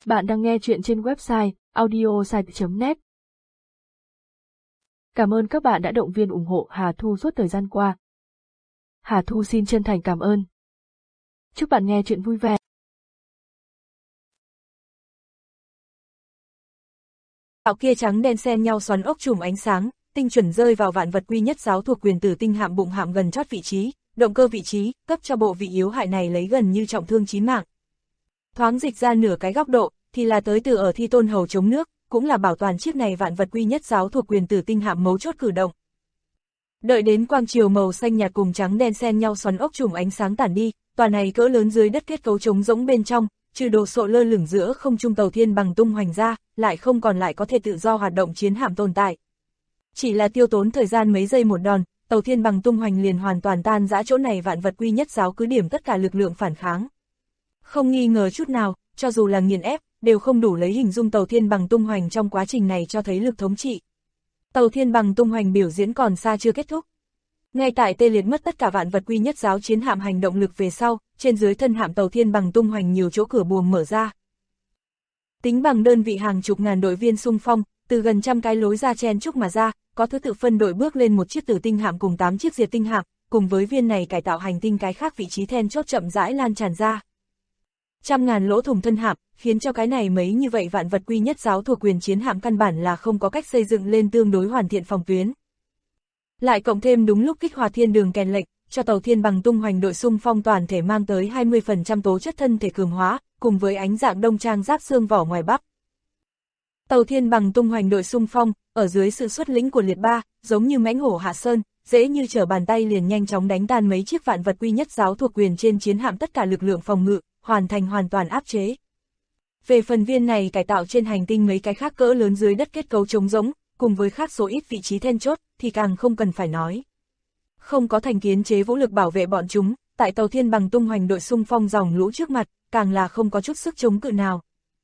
Bạn đang nghe chuyện trên website audiosite.net. Cảm ơn các bạn đã động viên ủng hộ Hà Thu suốt thời gian qua. Hà Thu xin chân thành cảm ơn. Chúc bạn nghe chuyện vui vẻ. Tạo kia trắng đen xen nhau xoắn ốc chùm ánh sáng, tinh chuẩn rơi vào vạn vật quy nhất giáo thuộc quyền tử tinh hạm bụng hạm gần chót vị trí, động cơ vị trí, cấp cho bộ vị yếu hại này lấy gần như trọng thương chí mạng. Thoáng dịch ra nửa cái góc độ, thì là tới từ ở thi tôn hầu chống nước, cũng là bảo toàn chiếc này vạn vật quy nhất giáo thuộc quyền tử tinh hạm mấu chốt cử động. Đợi đến quang chiều màu xanh nhạt cùng trắng đen xen nhau xoắn ốc chùm ánh sáng tản đi, tòa này cỡ lớn dưới đất kết cấu trống rỗng bên trong, trừ đồ sộ lơ lửng giữa không trung tàu thiên bằng tung hoành ra, lại không còn lại có thể tự do hoạt động chiến hạm tồn tại. Chỉ là tiêu tốn thời gian mấy giây một đòn, tàu thiên bằng tung hoành liền hoàn toàn tan rã chỗ này vạn vật quy nhất giáo cứ điểm tất cả lực lượng phản kháng. Không nghi ngờ chút nào, cho dù là nghiền ép, đều không đủ lấy hình dung tàu thiên bằng tung hoành trong quá trình này cho thấy lực thống trị. Tàu thiên bằng tung hoành biểu diễn còn xa chưa kết thúc. Ngay tại tê liệt mất tất cả vạn vật quy nhất giáo chiến hạm hành động lực về sau, trên dưới thân hạm tàu thiên bằng tung hoành nhiều chỗ cửa buồng mở ra. Tính bằng đơn vị hàng chục ngàn đội viên xung phong, từ gần trăm cái lối ra chen chúc mà ra, có thứ tự phân đội bước lên một chiếc tử tinh hạm cùng 8 chiếc diệt tinh hạm, cùng với viên này cải tạo hành tinh cái khác vị trí then chốt chậm rãi lan tràn ra. Trăm ngàn lỗ thủng thân hạm, khiến cho cái này mấy như vậy vạn vật quy nhất giáo thuộc quyền chiến hạm căn bản là không có cách xây dựng lên tương đối hoàn thiện phòng tuyến. Lại cộng thêm đúng lúc kích hoạt thiên đường kèn lệnh, cho tàu thiên bằng tung hoành đội xung phong toàn thể mang tới 20% tố chất thân thể cường hóa, cùng với ánh dạng đông trang giáp xương vỏ ngoài bắp. Tàu thiên bằng tung hoành đội xung phong, ở dưới sự xuất lĩnh của liệt ba, giống như mãnh hổ hạ sơn, dễ như trở bàn tay liền nhanh chóng đánh tan mấy chiếc vạn vật quy nhất giáo thuộc quyền trên chiến hạm tất cả lực lượng phòng ngự, hoàn thành hoàn toàn áp chế. Về phần viên này cải tạo trên hành tinh mấy cái khác cỡ lớn dưới đất kết cấu trống rỗng, cùng với khác số ít vị trí then chốt, thì càng không cần phải nói. Không có thành kiến chế vũ lực bảo vệ bọn chúng, tại tàu thiên bằng tung hoành đội xung phong dòng lũ trước mặt, càng là không có chút sức chống cự nào.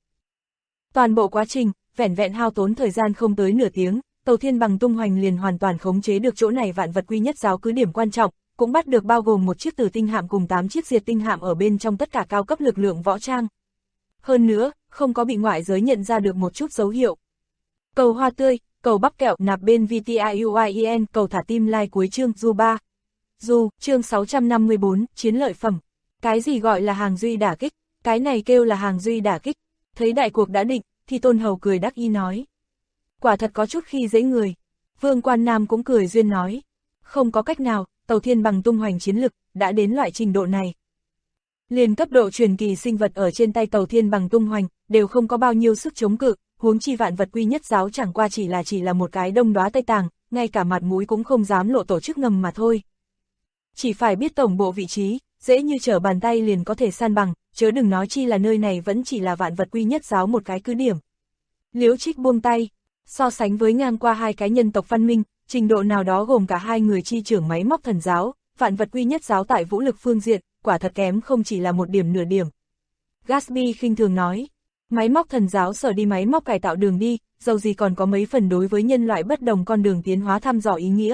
Toàn bộ quá trình, vẻn vẹn hao tốn thời gian không tới nửa tiếng, tàu thiên bằng tung hoành liền hoàn toàn khống chế được chỗ này vạn vật quy nhất giáo cứ điểm quan trọng, cũng bắt được bao gồm một chiếc tử tinh hạm cùng 8 chiếc diệt tinh hạm ở bên trong tất cả cao cấp lực lượng võ trang. Hơn nữa, không có bị ngoại giới nhận ra được một chút dấu hiệu. Cầu hoa tươi, cầu bắp kẹo nạp bên VTIUIEN, cầu thả tim like cuối chương Du 3. Du, chương 654, chiến lợi phẩm. Cái gì gọi là hàng duy đả kích, cái này kêu là hàng duy đả kích. Thấy đại cuộc đã định, thì Tôn Hầu cười đắc ý nói. Quả thật có chút khi dễ người. Vương Quan Nam cũng cười duyên nói. Không có cách nào, tàu thiên bằng tung hoành chiến lực, đã đến loại trình độ này. Liền cấp độ truyền kỳ sinh vật ở trên tay tàu thiên bằng tung hoành, đều không có bao nhiêu sức chống cự, huống chi vạn vật quy nhất giáo chẳng qua chỉ là một cái đông đóa Tây Tàng, ngay cả mặt mũi cũng không dám lộ tổ chức ngầm mà thôi. Chỉ phải biết tổng bộ vị trí, dễ như trở bàn tay liền có thể san bằng, chớ đừng nói chi là nơi này vẫn chỉ là vạn vật quy nhất giáo một cái cứ điểm. Liễu Trích buông tay, so sánh với ngang qua hai cái nhân tộc văn minh, trình độ nào đó gồm cả hai người chi trưởng máy móc thần giáo, vạn vật quy nhất giáo tại vũ lực phương diện, quả thật kém không chỉ là một điểm nửa điểm. Gatsby khinh thường nói, máy móc thần giáo sở đi máy móc cải tạo đường đi, dầu gì còn có mấy phần đối với nhân loại bất đồng con đường tiến hóa thăm dò ý nghĩa.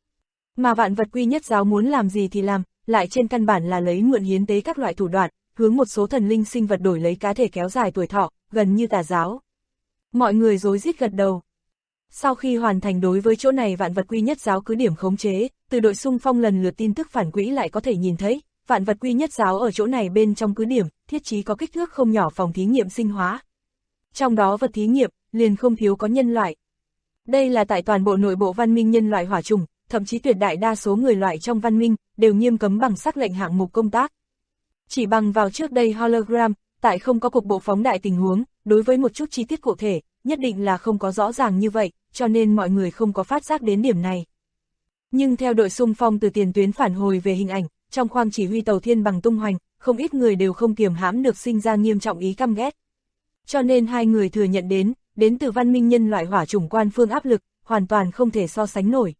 Mà vạn vật quy nhất giáo muốn làm gì thì làm, lại trên căn bản là lấy mượn hiến tế các loại thủ đoạn, hướng một số thần linh sinh vật đổi lấy cá thể kéo dài tuổi thọ, gần như tà giáo. Mọi người rối rít gật đầu. Sau khi hoàn thành đối với chỗ này vạn vật quy nhất giáo cứ điểm khống chế, từ đội xung phong lần lượt tin tức phản quỹ lại có thể nhìn thấy, vạn vật quy nhất giáo ở chỗ này bên trong cứ điểm, thiết trí có kích thước không nhỏ phòng thí nghiệm sinh hóa. Trong đó vật thí nghiệm, liền không thiếu có nhân loại. Đây là tại toàn bộ nội bộ văn minh nhân loại hỏa chủng, thậm chí tuyệt đại đa số người loại trong văn minh, đều nghiêm cấm bằng sắc lệnh hạng mục công tác. Chỉ bằng vào trước đây hologram, tại không có cục bộ phóng đại tình huống, đối với một chút chi tiết cụ thể, nhất định là không có rõ ràng như vậy, cho nên mọi người không có phát giác đến điểm này. Nhưng theo đội xung phong từ tiền tuyến phản hồi về hình ảnh, trong khoang chỉ huy tàu thiên bằng tung hoành, không ít người đều không kiềm hãm được sinh ra nghiêm trọng ý căm ghét. Cho nên hai người thừa nhận đến từ văn minh nhân loại hỏa chủng quan phương áp lực, hoàn toàn không thể so sánh nổi.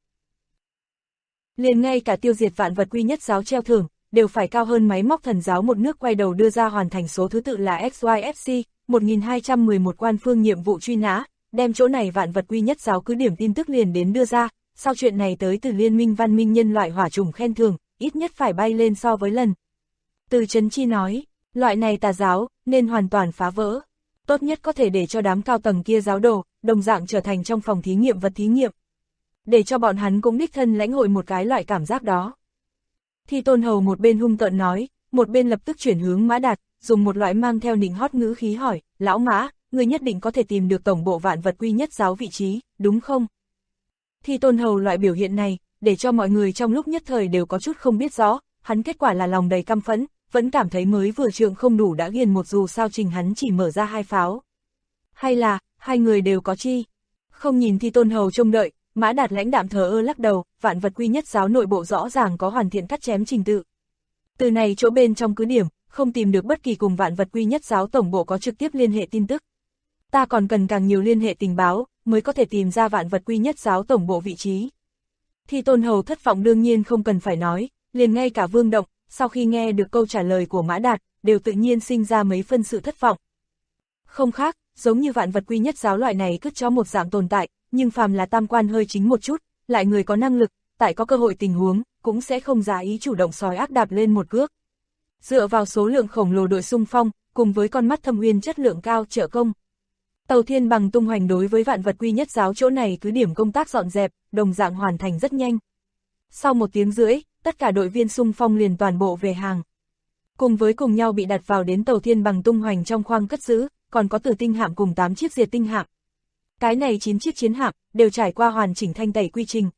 Liền ngay cả tiêu diệt vạn vật quy nhất giáo treo thưởng, đều phải cao hơn máy móc thần giáo một nước quay đầu đưa ra hoàn thành số thứ tự là XYFC, 1211 quan phương nhiệm vụ truy nã, đem chỗ này vạn vật quy nhất giáo cứ điểm tin tức liền đến đưa ra, sau chuyện này tới từ liên minh văn minh nhân loại hỏa chủng khen thưởng, ít nhất phải bay lên so với lần. Từ Trấn Chi nói, loại này tà giáo, nên hoàn toàn phá vỡ. tốt nhất có thể để cho đám cao tầng kia giáo đồ, đồng dạng trở thành trong phòng thí nghiệm vật thí nghiệm. Để cho bọn hắn cũng đích thân lãnh hội một cái loại cảm giác đó. Thi Tôn Hầu một bên hung tợn nói, một bên lập tức chuyển hướng Mã Đạt, dùng một loại mang theo nịnh hót ngữ khí hỏi, lão Mã, người nhất định có thể tìm được tổng bộ vạn vật quy nhất giáo vị trí, đúng không? Thi Tôn Hầu loại biểu hiện này, để cho mọi người trong lúc nhất thời đều có chút không biết rõ, hắn kết quả là lòng đầy căm phẫn, vẫn cảm thấy mới vừa trượng không đủ đã ghiền một dù sao trình hắn chỉ mở ra 2 pháo. Hay là, hai người đều có chi? Không nhìn Thi Tôn Hầu trông đợi, Mã Đạt lãnh đạm thờ ơ lắc đầu, vạn vật quy nhất giáo nội bộ rõ ràng có hoàn thiện cắt chém trình tự. Từ này chỗ bên trong cứ điểm, không tìm được bất kỳ cùng vạn vật quy nhất giáo tổng bộ có trực tiếp liên hệ tin tức. Ta còn cần càng nhiều liên hệ tình báo, mới có thể tìm ra vạn vật quy nhất giáo tổng bộ vị trí. Thi Tôn Hầu thất vọng đương nhiên không cần phải nói, liền ngay cả Vương Động, sau khi nghe được câu trả lời của Mã Đạt, đều tự nhiên sinh ra mấy phân sự thất vọng. Không khác, giống như vạn vật quy nhất giáo loại này cứ cho một dạng tồn tại, nhưng phàm là tam quan hơi chính một chút, lại người có năng lực, tại có cơ hội tình huống, cũng sẽ không giả ý chủ động sói ác đạp lên một cước. Dựa vào số lượng khổng lồ đội xung phong, cùng với con mắt thâm uyên chất lượng cao trợ công. Tàu Thiên Bằng tung hoành đối với vạn vật quy nhất giáo chỗ này cứ điểm công tác dọn dẹp, đồng dạng hoàn thành rất nhanh. Sau 1 tiếng rưỡi, tất cả đội viên xung phong liền toàn bộ về hàng. Cùng với cùng nhau bị đặt vào đến Tàu Thiên Bằng tung hoành trong khoang cất giữ, còn có Tử Tinh hạm cùng 8 chiếc diệt tinh hạm. Cái này 9 chiếc chiến hạm, đều trải qua hoàn chỉnh thanh tẩy quy trình.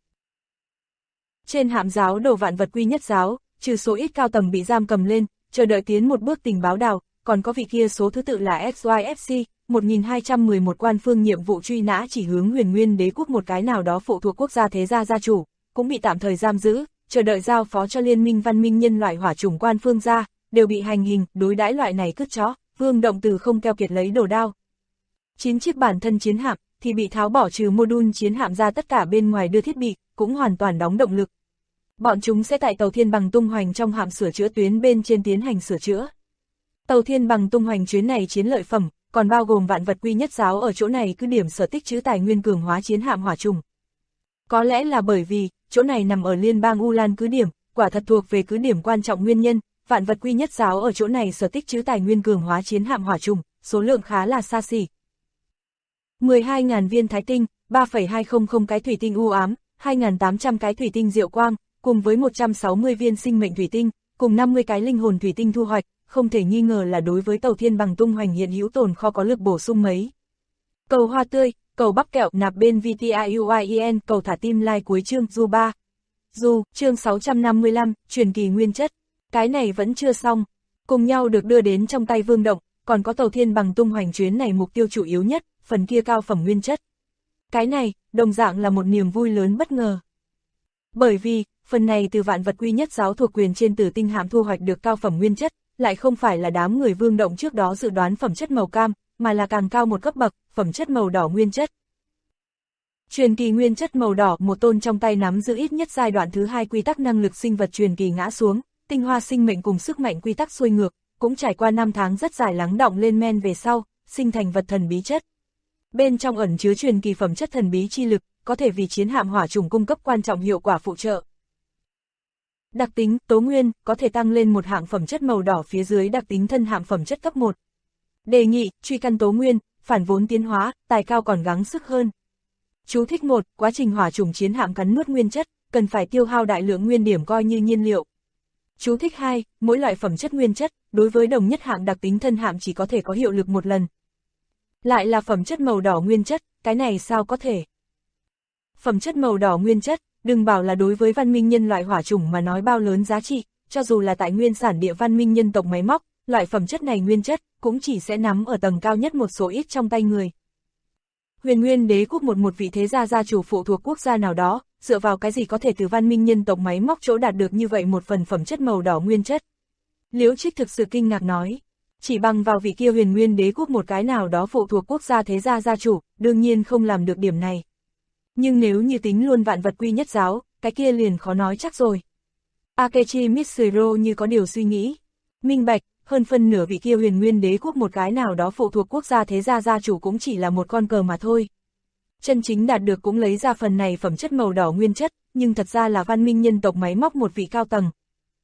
Trên hạm giáo đầu vạn vật quy nhất giáo, trừ số ít cao tầng bị giam cầm lên, chờ đợi tiến một bước tình báo đào, còn có vị kia số thứ tự là XYFC, 1211 quan phương nhiệm vụ truy nã chỉ hướng Huyền Nguyên Đế quốc một cái nào đó phụ thuộc quốc gia thế gia gia chủ, cũng bị tạm thời giam giữ, chờ đợi giao phó cho Liên minh văn minh nhân loại hỏa chủng quan phương gia, đều bị hành hình, đối đãi loại này cứt chó, Vương Động từ không keo kiệt lấy đồ đao. 9 chiếc bản thân chiến hạm thì bị tháo bỏ trừ mô-đun chiến hạm ra tất cả bên ngoài đưa thiết bị, cũng hoàn toàn đóng động lực. Bọn chúng sẽ tại Tàu Thiên Bằng tung hoành trong hạm sửa chữa tuyến bên trên tiến hành sửa chữa. Tàu Thiên Bằng tung hoành chuyến này chiến lợi phẩm, còn bao gồm vạn vật quy nhất giáo ở chỗ này cứ điểm sở tích trữ tài nguyên cường hóa chiến hạm hỏa trùng. Có lẽ là bởi vì, chỗ này nằm ở liên bang U Lan cứ điểm, quả thật thuộc về cứ điểm quan trọng nguyên nhân, vạn vật quy nhất giáo ở chỗ này sở tích trữ tài nguyên cường hóa chiến hạm hỏa trùng, số lượng khá là xa xỉ. 12.000 viên thái tinh, 3,200 cái thủy tinh u ám, 2.800 cái thủy tinh diệu quang, cùng với 160 viên sinh mệnh thủy tinh, cùng 50 cái linh hồn thủy tinh thu hoạch, không thể nghi ngờ là đối với Tàu Thiên Bằng tung hoành hiện hữu tồn kho có lực bổ sung mấy. Cầu hoa tươi, cầu bắp kẹo nạp bên VTIUIEN, cầu thả tim like cuối chương du 3. Du, chương 655, truyền kỳ nguyên chất. Cái này vẫn chưa xong, cùng nhau được đưa đến trong tay Vương Động, còn có Tàu Thiên Bằng tung hoành chuyến này mục tiêu chủ yếu nhất, phần kia cao phẩm nguyên chất. Cái này, đồng dạng là một niềm vui lớn bất ngờ. Bởi vì, phần này từ vạn vật quy nhất giáo thuộc quyền trên Tử Tinh hạm thu hoạch được cao phẩm nguyên chất, lại không phải là đám người Vương Động trước đó dự đoán phẩm chất màu cam, mà là càng cao một cấp bậc, phẩm chất màu đỏ nguyên chất. Truyền kỳ nguyên chất màu đỏ, một tôn trong tay nắm giữ ít nhất giai đoạn thứ 2 quy tắc năng lực sinh vật truyền kỳ ngã xuống, tinh hoa sinh mệnh cùng sức mạnh quy tắc xuôi ngược, cũng trải qua 5 tháng rất dài lắng đọng lên men về sau, sinh thành vật thần bí chất. Bên trong ẩn chứa truyền kỳ phẩm chất thần bí chi lực, có thể vì chiến hạm hỏa trùng cung cấp quan trọng hiệu quả phụ trợ. Đặc tính, tố nguyên, có thể tăng lên một hạng phẩm chất màu đỏ phía dưới đặc tính thân hạm phẩm chất cấp 1. Đề nghị, truy căn tố nguyên, phản vốn tiến hóa, tài cao còn gắng sức hơn. Chú thích 1, quá trình hỏa trùng chiến hạm cắn nuốt nguyên chất, cần phải tiêu hao đại lượng nguyên điểm coi như nhiên liệu. Chú thích 2, mỗi loại phẩm chất nguyên chất, đối với đồng nhất hạng đặc tính thân hạm chỉ có thể có hiệu lực một lần. Lại là phẩm chất màu đỏ nguyên chất, cái này sao có thể? Phẩm chất màu đỏ nguyên chất, đừng bảo là đối với văn minh nhân loại hỏa chủng mà nói bao lớn giá trị, cho dù là tại nguyên sản địa văn minh nhân tộc máy móc, loại phẩm chất này nguyên chất, cũng chỉ sẽ nắm ở tầng cao nhất một số ít trong tay người. Huyền Nguyên Đế quốc một vị thế gia gia chủ phụ thuộc quốc gia nào đó, dựa vào cái gì có thể từ văn minh nhân tộc máy móc chỗ đạt được như vậy một phần phẩm chất màu đỏ nguyên chất? Liễu Trích thực sự kinh ngạc nói, chỉ bằng vào vị kia Huyền Nguyên Đế quốc một cái nào đó phụ thuộc quốc gia thế gia gia chủ, đương nhiên không làm được điểm này. Nhưng nếu như tính luôn vạn vật quy nhất giáo, cái kia liền khó nói chắc rồi. Akechi Mitsuro như có điều suy nghĩ. Minh bạch, hơn phân nửa vị kia Huyền Nguyên Đế quốc một cái nào đó phụ thuộc quốc gia thế gia gia chủ cũng chỉ là một con cờ mà thôi. Chân chính đạt được cũng lấy ra phần này phẩm chất màu đỏ nguyên chất, nhưng thật ra là văn minh nhân tộc máy móc một vị cao tầng.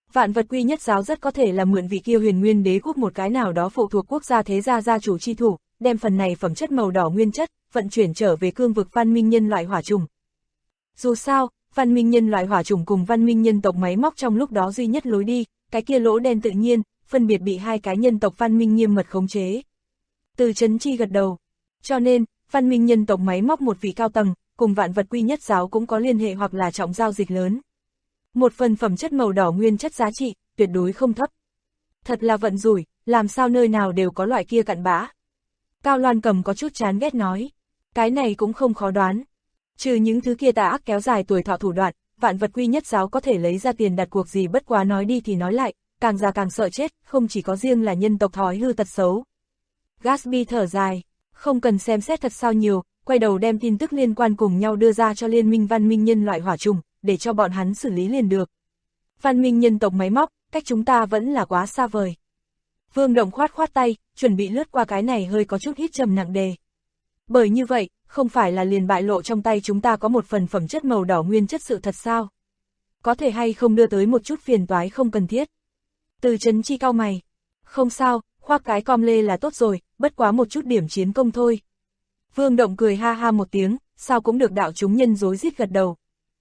Vạn vật quy nhất giáo rất có thể là mượn vị kia huyền nguyên đế quốc một cái nào đó phụ thuộc quốc gia thế gia gia chủ chi thủ, đem phần này phẩm chất màu đỏ nguyên chất, vận chuyển trở về cương vực văn minh nhân loại hỏa trùng. Dù sao, văn minh nhân loại hỏa trùng cùng văn minh nhân tộc máy móc trong lúc đó duy nhất lối đi, cái kia lỗ đen tự nhiên, phân biệt bị hai cái nhân tộc văn minh nghiêm mật khống chế. Từ Chấn Chi gật đầu. Cho nên, văn minh nhân tộc máy móc một vị cao tầng, cùng vạn vật quy nhất giáo cũng có liên hệ hoặc là trọng giao dịch lớn. Một phần phẩm chất màu đỏ nguyên chất giá trị, tuyệt đối không thấp. Thật là vận rủi, làm sao nơi nào đều có loại kia cặn bã. Cao Loan Cầm có chút chán ghét nói. Cái này cũng không khó đoán. Trừ những thứ kia tà ác kéo dài tuổi thọ thủ đoạn, vạn vật quy nhất giáo có thể lấy ra tiền đặt cuộc gì bất quá nói đi thì nói lại, càng già càng sợ chết, không chỉ có riêng là nhân tộc thói hư tật xấu. Gatsby thở dài, không cần xem xét thật sao nhiều, quay đầu đem tin tức liên quan cùng nhau đưa ra cho Liên minh văn minh nhân loại hỏa trùng, để cho bọn hắn xử lý liền được. Văn minh nhân tộc máy móc, cách chúng ta vẫn là quá xa vời. Vương Động khoát khoát tay, chuẩn bị lướt qua cái này hơi có chút hít trầm nặng đề. Bởi như vậy, không phải là liền bại lộ trong tay chúng ta có một phần phẩm chất màu đỏ nguyên chất sự thật sao? Có thể hay không đưa tới một chút phiền toái không cần thiết. Từ Chấn Chi cau mày. Không sao, khoác cái com lê là tốt rồi, bất quá một chút điểm chiến công thôi. Vương Động cười ha ha một tiếng, sao cũng được đạo chúng nhân rối rít gật đầu.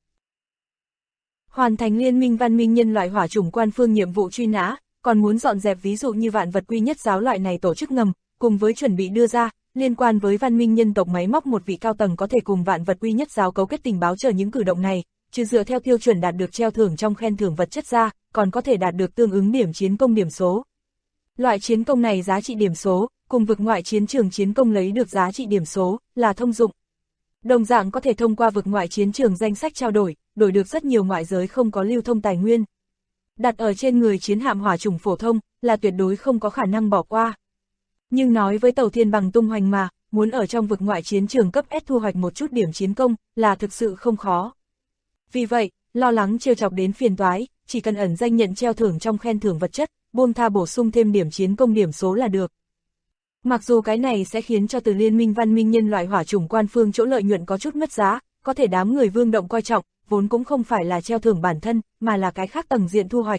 Hoàn thành Liên minh văn minh nhân loại hỏa chủng quan phương nhiệm vụ truy nã, còn muốn dọn dẹp ví dụ như vạn vật quy nhất giáo loại này tổ chức ngầm, cùng với chuẩn bị đưa ra, liên quan với văn minh nhân tộc máy móc một vị cao tầng có thể cùng vạn vật quy nhất giáo cấu kết tình báo chờ những cử động này, trừ dựa theo tiêu chuẩn đạt được treo thưởng trong khen thưởng vật chất ra, còn có thể đạt được tương ứng điểm chiến công điểm số. Loại chiến công này giá trị điểm số, cùng vực ngoại chiến trường chiến công lấy được giá trị điểm số, là thông dụng. Đồng dạng có thể thông qua vực ngoại chiến trường danh sách trao đổi, đổi được rất nhiều ngoại giới không có lưu thông tài nguyên. Đặt ở trên người chiến hạm hỏa chủng phổ thông, là tuyệt đối không có khả năng bỏ qua. Nhưng nói với tàu thiên bằng tung hoành mà, muốn ở trong vực ngoại chiến trường cấp S thu hoạch một chút điểm chiến công, là thực sự không khó. Vì vậy, lo lắng trêu chọc đến phiền toái, chỉ cần ẩn danh nhận treo thưởng trong khen thưởng vật chất, buông tha bổ sung thêm điểm chiến công điểm số là được. Mặc dù cái này sẽ khiến cho từ Liên minh văn minh nhân loại hỏa chủng quan phương chỗ lợi nhuận có chút mất giá, có thể đám người Vương Động coi trọng, vốn cũng không phải là treo thưởng bản thân, mà là cái khác tầng diện thu hoạch.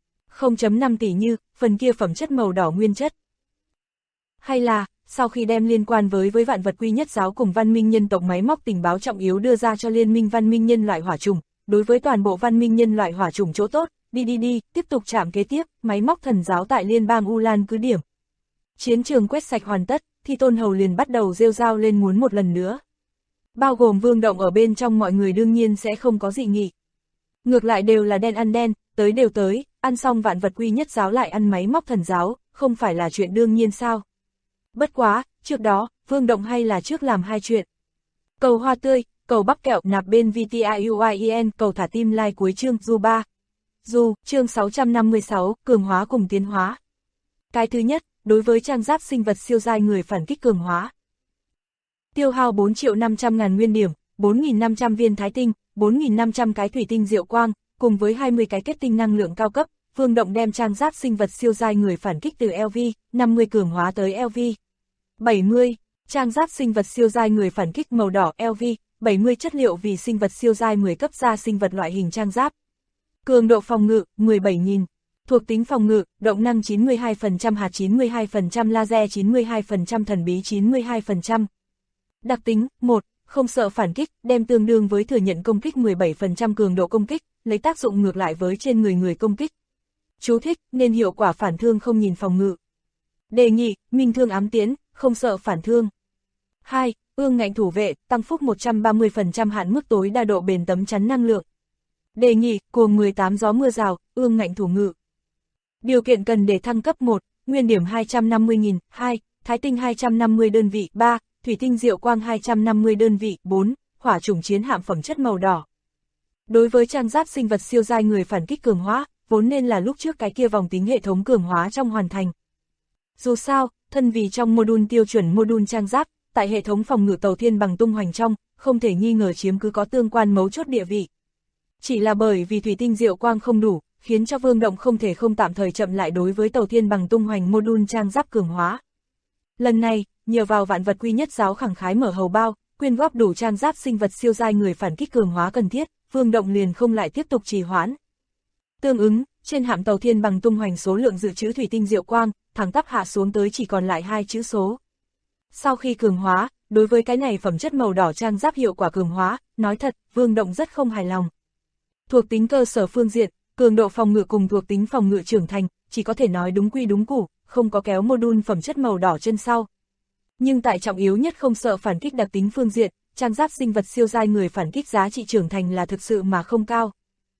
0.5 tỷ như, phần kia phẩm chất màu đỏ nguyên chất. Hay là, sau khi đem liên quan với vạn vật quy nhất giáo cùng văn minh nhân tộc máy móc tình báo trọng yếu đưa ra cho Liên minh văn minh nhân loại hỏa chủng, đối với toàn bộ văn minh nhân loại hỏa chủng chỗ tốt, đi, tiếp tục chạm kế tiếp, máy móc thần giáo tại liên bang Ulan cứ điểm. Chiến trường quét sạch hoàn tất, thì Tôn Hầu liền bắt đầu rêu rao lên muốn một lần nữa. Bao gồm Vương Động ở bên trong mọi người đương nhiên sẽ không có dị nghị. Ngược lại đều là đen ăn đen, tới đều tới, ăn xong vạn vật quy nhất giáo lại ăn máy móc thần giáo, không phải là chuyện đương nhiên sao. Bất quá, trước đó, Vương Động hay là trước làm hai chuyện. Cầu hoa tươi, cầu bắp kẹo nạp bên VTIUIEN, cầu thả tim like cuối chương Du 3. Du, chương 656, cường hóa cùng tiến hóa. Cái thứ nhất, đối với trang giáp sinh vật siêu giai người phản kích cường hóa. Tiêu hao 4.500.000 nguyên điểm, 4.500 viên thái tinh, 4.500 cái thủy tinh diệu quang, cùng với 20 cái kết tinh năng lượng cao cấp, Vương Động đem trang giáp sinh vật siêu giai người phản kích từ LV, 50 cường hóa tới LV. 70, trang giáp sinh vật siêu giai người phản kích màu đỏ LV, 70 chất liệu vì sinh vật siêu giai 10 cấp ra sinh vật loại hình trang giáp. Cường độ phòng ngự, 17.000. Thuộc tính phòng ngự, động năng 92%, hạt 92%, laser 92%, thần bí 92%. Đặc tính, 1. Không sợ phản kích, đem tương đương với thừa nhận công kích 17% cường độ công kích, lấy tác dụng ngược lại với trên người công kích. Chú thích, nên hiệu quả phản thương không nhìn phòng ngự. Đề nghị, minh thương ám tiến, không sợ phản thương. 2. Ương ngạnh thủ vệ, tăng phúc 130% hạn mức tối đa độ bền tấm chắn năng lượng. Đề nghị, cuồng 18 gió mưa rào, ương ngạnh thủ ngự. Điều kiện cần để thăng cấp 1, nguyên điểm 250.000, 2, thái tinh 250 đơn vị, 3, thủy tinh diệu quang 250 đơn vị, 4, hỏa chủng chiến hạm phẩm chất màu đỏ. Đối với trang giáp sinh vật siêu giai người phản kích cường hóa, vốn nên là lúc trước cái kia vòng tính hệ thống cường hóa trong hoàn thành. Dù sao, thân vì trong module tiêu chuẩn module trang giáp, tại hệ thống phòng ngự tàu thiên bằng tung hoành trong, không thể nghi ngờ chiếm cứ có tương quan mấu chốt địa vị. Chỉ là bởi vì thủy tinh diệu quang không đủ, khiến cho Vương Động không thể không tạm thời chậm lại đối với tàu thiên bằng tung hoành module trang giáp cường hóa. Lần này, nhờ vào vạn vật quy nhất giáo khẳng khái mở hầu bao, quyên góp đủ trang giáp sinh vật siêu giai người phản kích cường hóa cần thiết, Vương Động liền không lại tiếp tục trì hoãn. Tương ứng, Trên hạm tàu Thiên Bằng tung hoành số lượng dự trữ thủy tinh diệu quang, thẳng tắp hạ xuống tới chỉ còn lại 2 chữ số. Sau khi cường hóa, đối với cái này phẩm chất màu đỏ trang giáp hiệu quả cường hóa, nói thật, Vương Động rất không hài lòng. Thuộc tính cơ sở phương diện, cường độ phòng ngự cùng thuộc tính phòng ngự trưởng thành, chỉ có thể nói đúng quy đúng củ, không có kéo module phẩm chất màu đỏ chân sau. Nhưng tại trọng yếu nhất không sợ phản kích đặc tính phương diện, trang giáp sinh vật siêu giai người phản kích giá trị trưởng thành là thực sự mà không cao.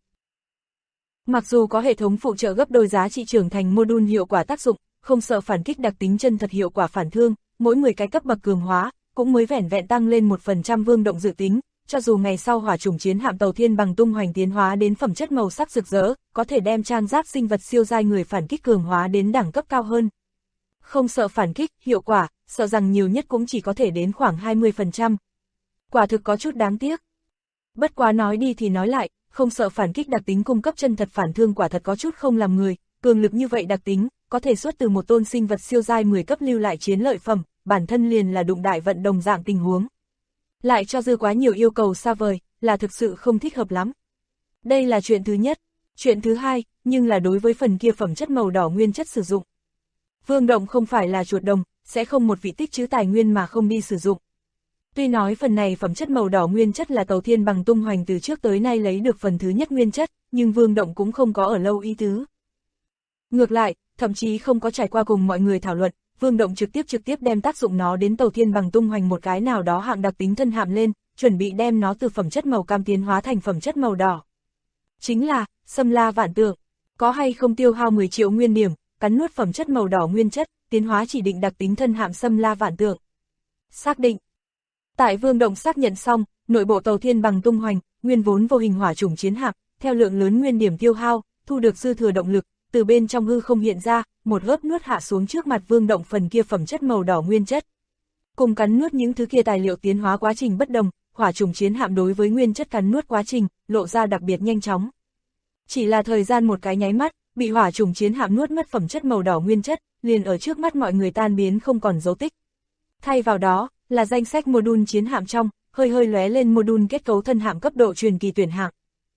Mặc dù có hệ thống phụ trợ gấp đôi giá trị trưởng thành module hiệu quả tác dụng, không sợ phản kích đặc tính chân thật hiệu quả phản thương, mỗi 10 cái cấp bậc cường hóa, cũng mới vẻn vẹn tăng lên 1% Vương Động dự tính, cho dù ngày sau hỏa chủng chiến hạm tàu Thiên Bằng tung hoành tiến hóa đến phẩm chất màu sắc rực rỡ, có thể đem trang giáp sinh vật siêu giai người phản kích cường hóa đến đẳng cấp cao hơn. Không sợ phản kích, hiệu quả, sợ rằng nhiều nhất cũng chỉ có thể đến khoảng 20%. Quả thực có chút đáng tiếc. Bất quá nói đi thì nói lại, không sợ phản kích đặc tính cung cấp chân thật phản thương quả thật có chút không làm người, cường lực như vậy đặc tính, có thể xuất từ một tôn sinh vật siêu giai 10 cấp lưu lại chiến lợi phẩm, bản thân liền là đụng đại vận đồng dạng tình huống. Lại cho dư quá nhiều yêu cầu xa vời, là thực sự không thích hợp lắm. Đây là chuyện thứ nhất. Chuyện thứ hai, nhưng là đối với phần kia phẩm chất màu đỏ nguyên chất sử dụng. Vương Động không phải là chuột đồng, sẽ không một vị tích trữ tài nguyên mà không đi sử dụng. Tuy nói phần này phẩm chất màu đỏ nguyên chất là tàu Thiên Bằng tung hoành từ trước tới nay lấy được phần thứ nhất nguyên chất, nhưng Vương Động cũng không có ở lâu ý tứ. Ngược lại, thậm chí không có trải qua cùng mọi người thảo luận, Vương Động trực tiếp đem tác dụng nó đến tàu Thiên Bằng tung hoành một cái nào đó hạng đặc tính thân hạm lên, chuẩn bị đem nó từ phẩm chất màu cam tiến hóa thành phẩm chất màu đỏ. Chính là, Xâm La Vạn Tượng, có hay không tiêu hao 10 triệu nguyên điểm, cắn nuốt phẩm chất màu đỏ nguyên chất, tiến hóa chỉ định đặc tính thân hạm Xâm La Vạn Tượng. Xác định. Tại Vương Động xác nhận xong, nội bộ tàu Thiên Bằng tung hoành, nguyên vốn vô hình hỏa chủng chiến hạm, theo lượng lớn nguyên điểm tiêu hao, thu được dư thừa động lực, từ bên trong hư không hiện ra, một hớp nuốt hạ xuống trước mặt Vương Động phần kia phẩm chất màu đỏ nguyên chất. Cùng cắn nuốt những thứ kia tài liệu tiến hóa quá trình bất đồng, hỏa chủng chiến hạm đối với nguyên chất cắn nuốt quá trình, lộ ra đặc biệt nhanh chóng. Chỉ là thời gian một cái nháy mắt, bị hỏa chủng chiến hạm nuốt mất phẩm chất màu đỏ nguyên chất, liền ở trước mắt mọi người tan biến không còn dấu tích. Thay vào đó, là danh sách module chiến hạm trong, hơi lóe lên module kết cấu thân hạm cấp độ truyền kỳ tuyển hạng.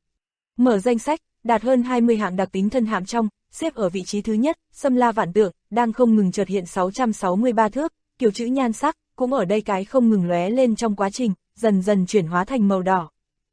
Mở danh sách, đạt hơn 20 hạng đặc tính thân hạm trong, xếp ở vị trí thứ nhất, Xâm La Vạn Tượng, đang không ngừng chợt hiện 663 thước, kiểu chữ nhan sắc, cũng ở đây cái không ngừng lóe lên trong quá trình, dần dần chuyển hóa thành màu đỏ.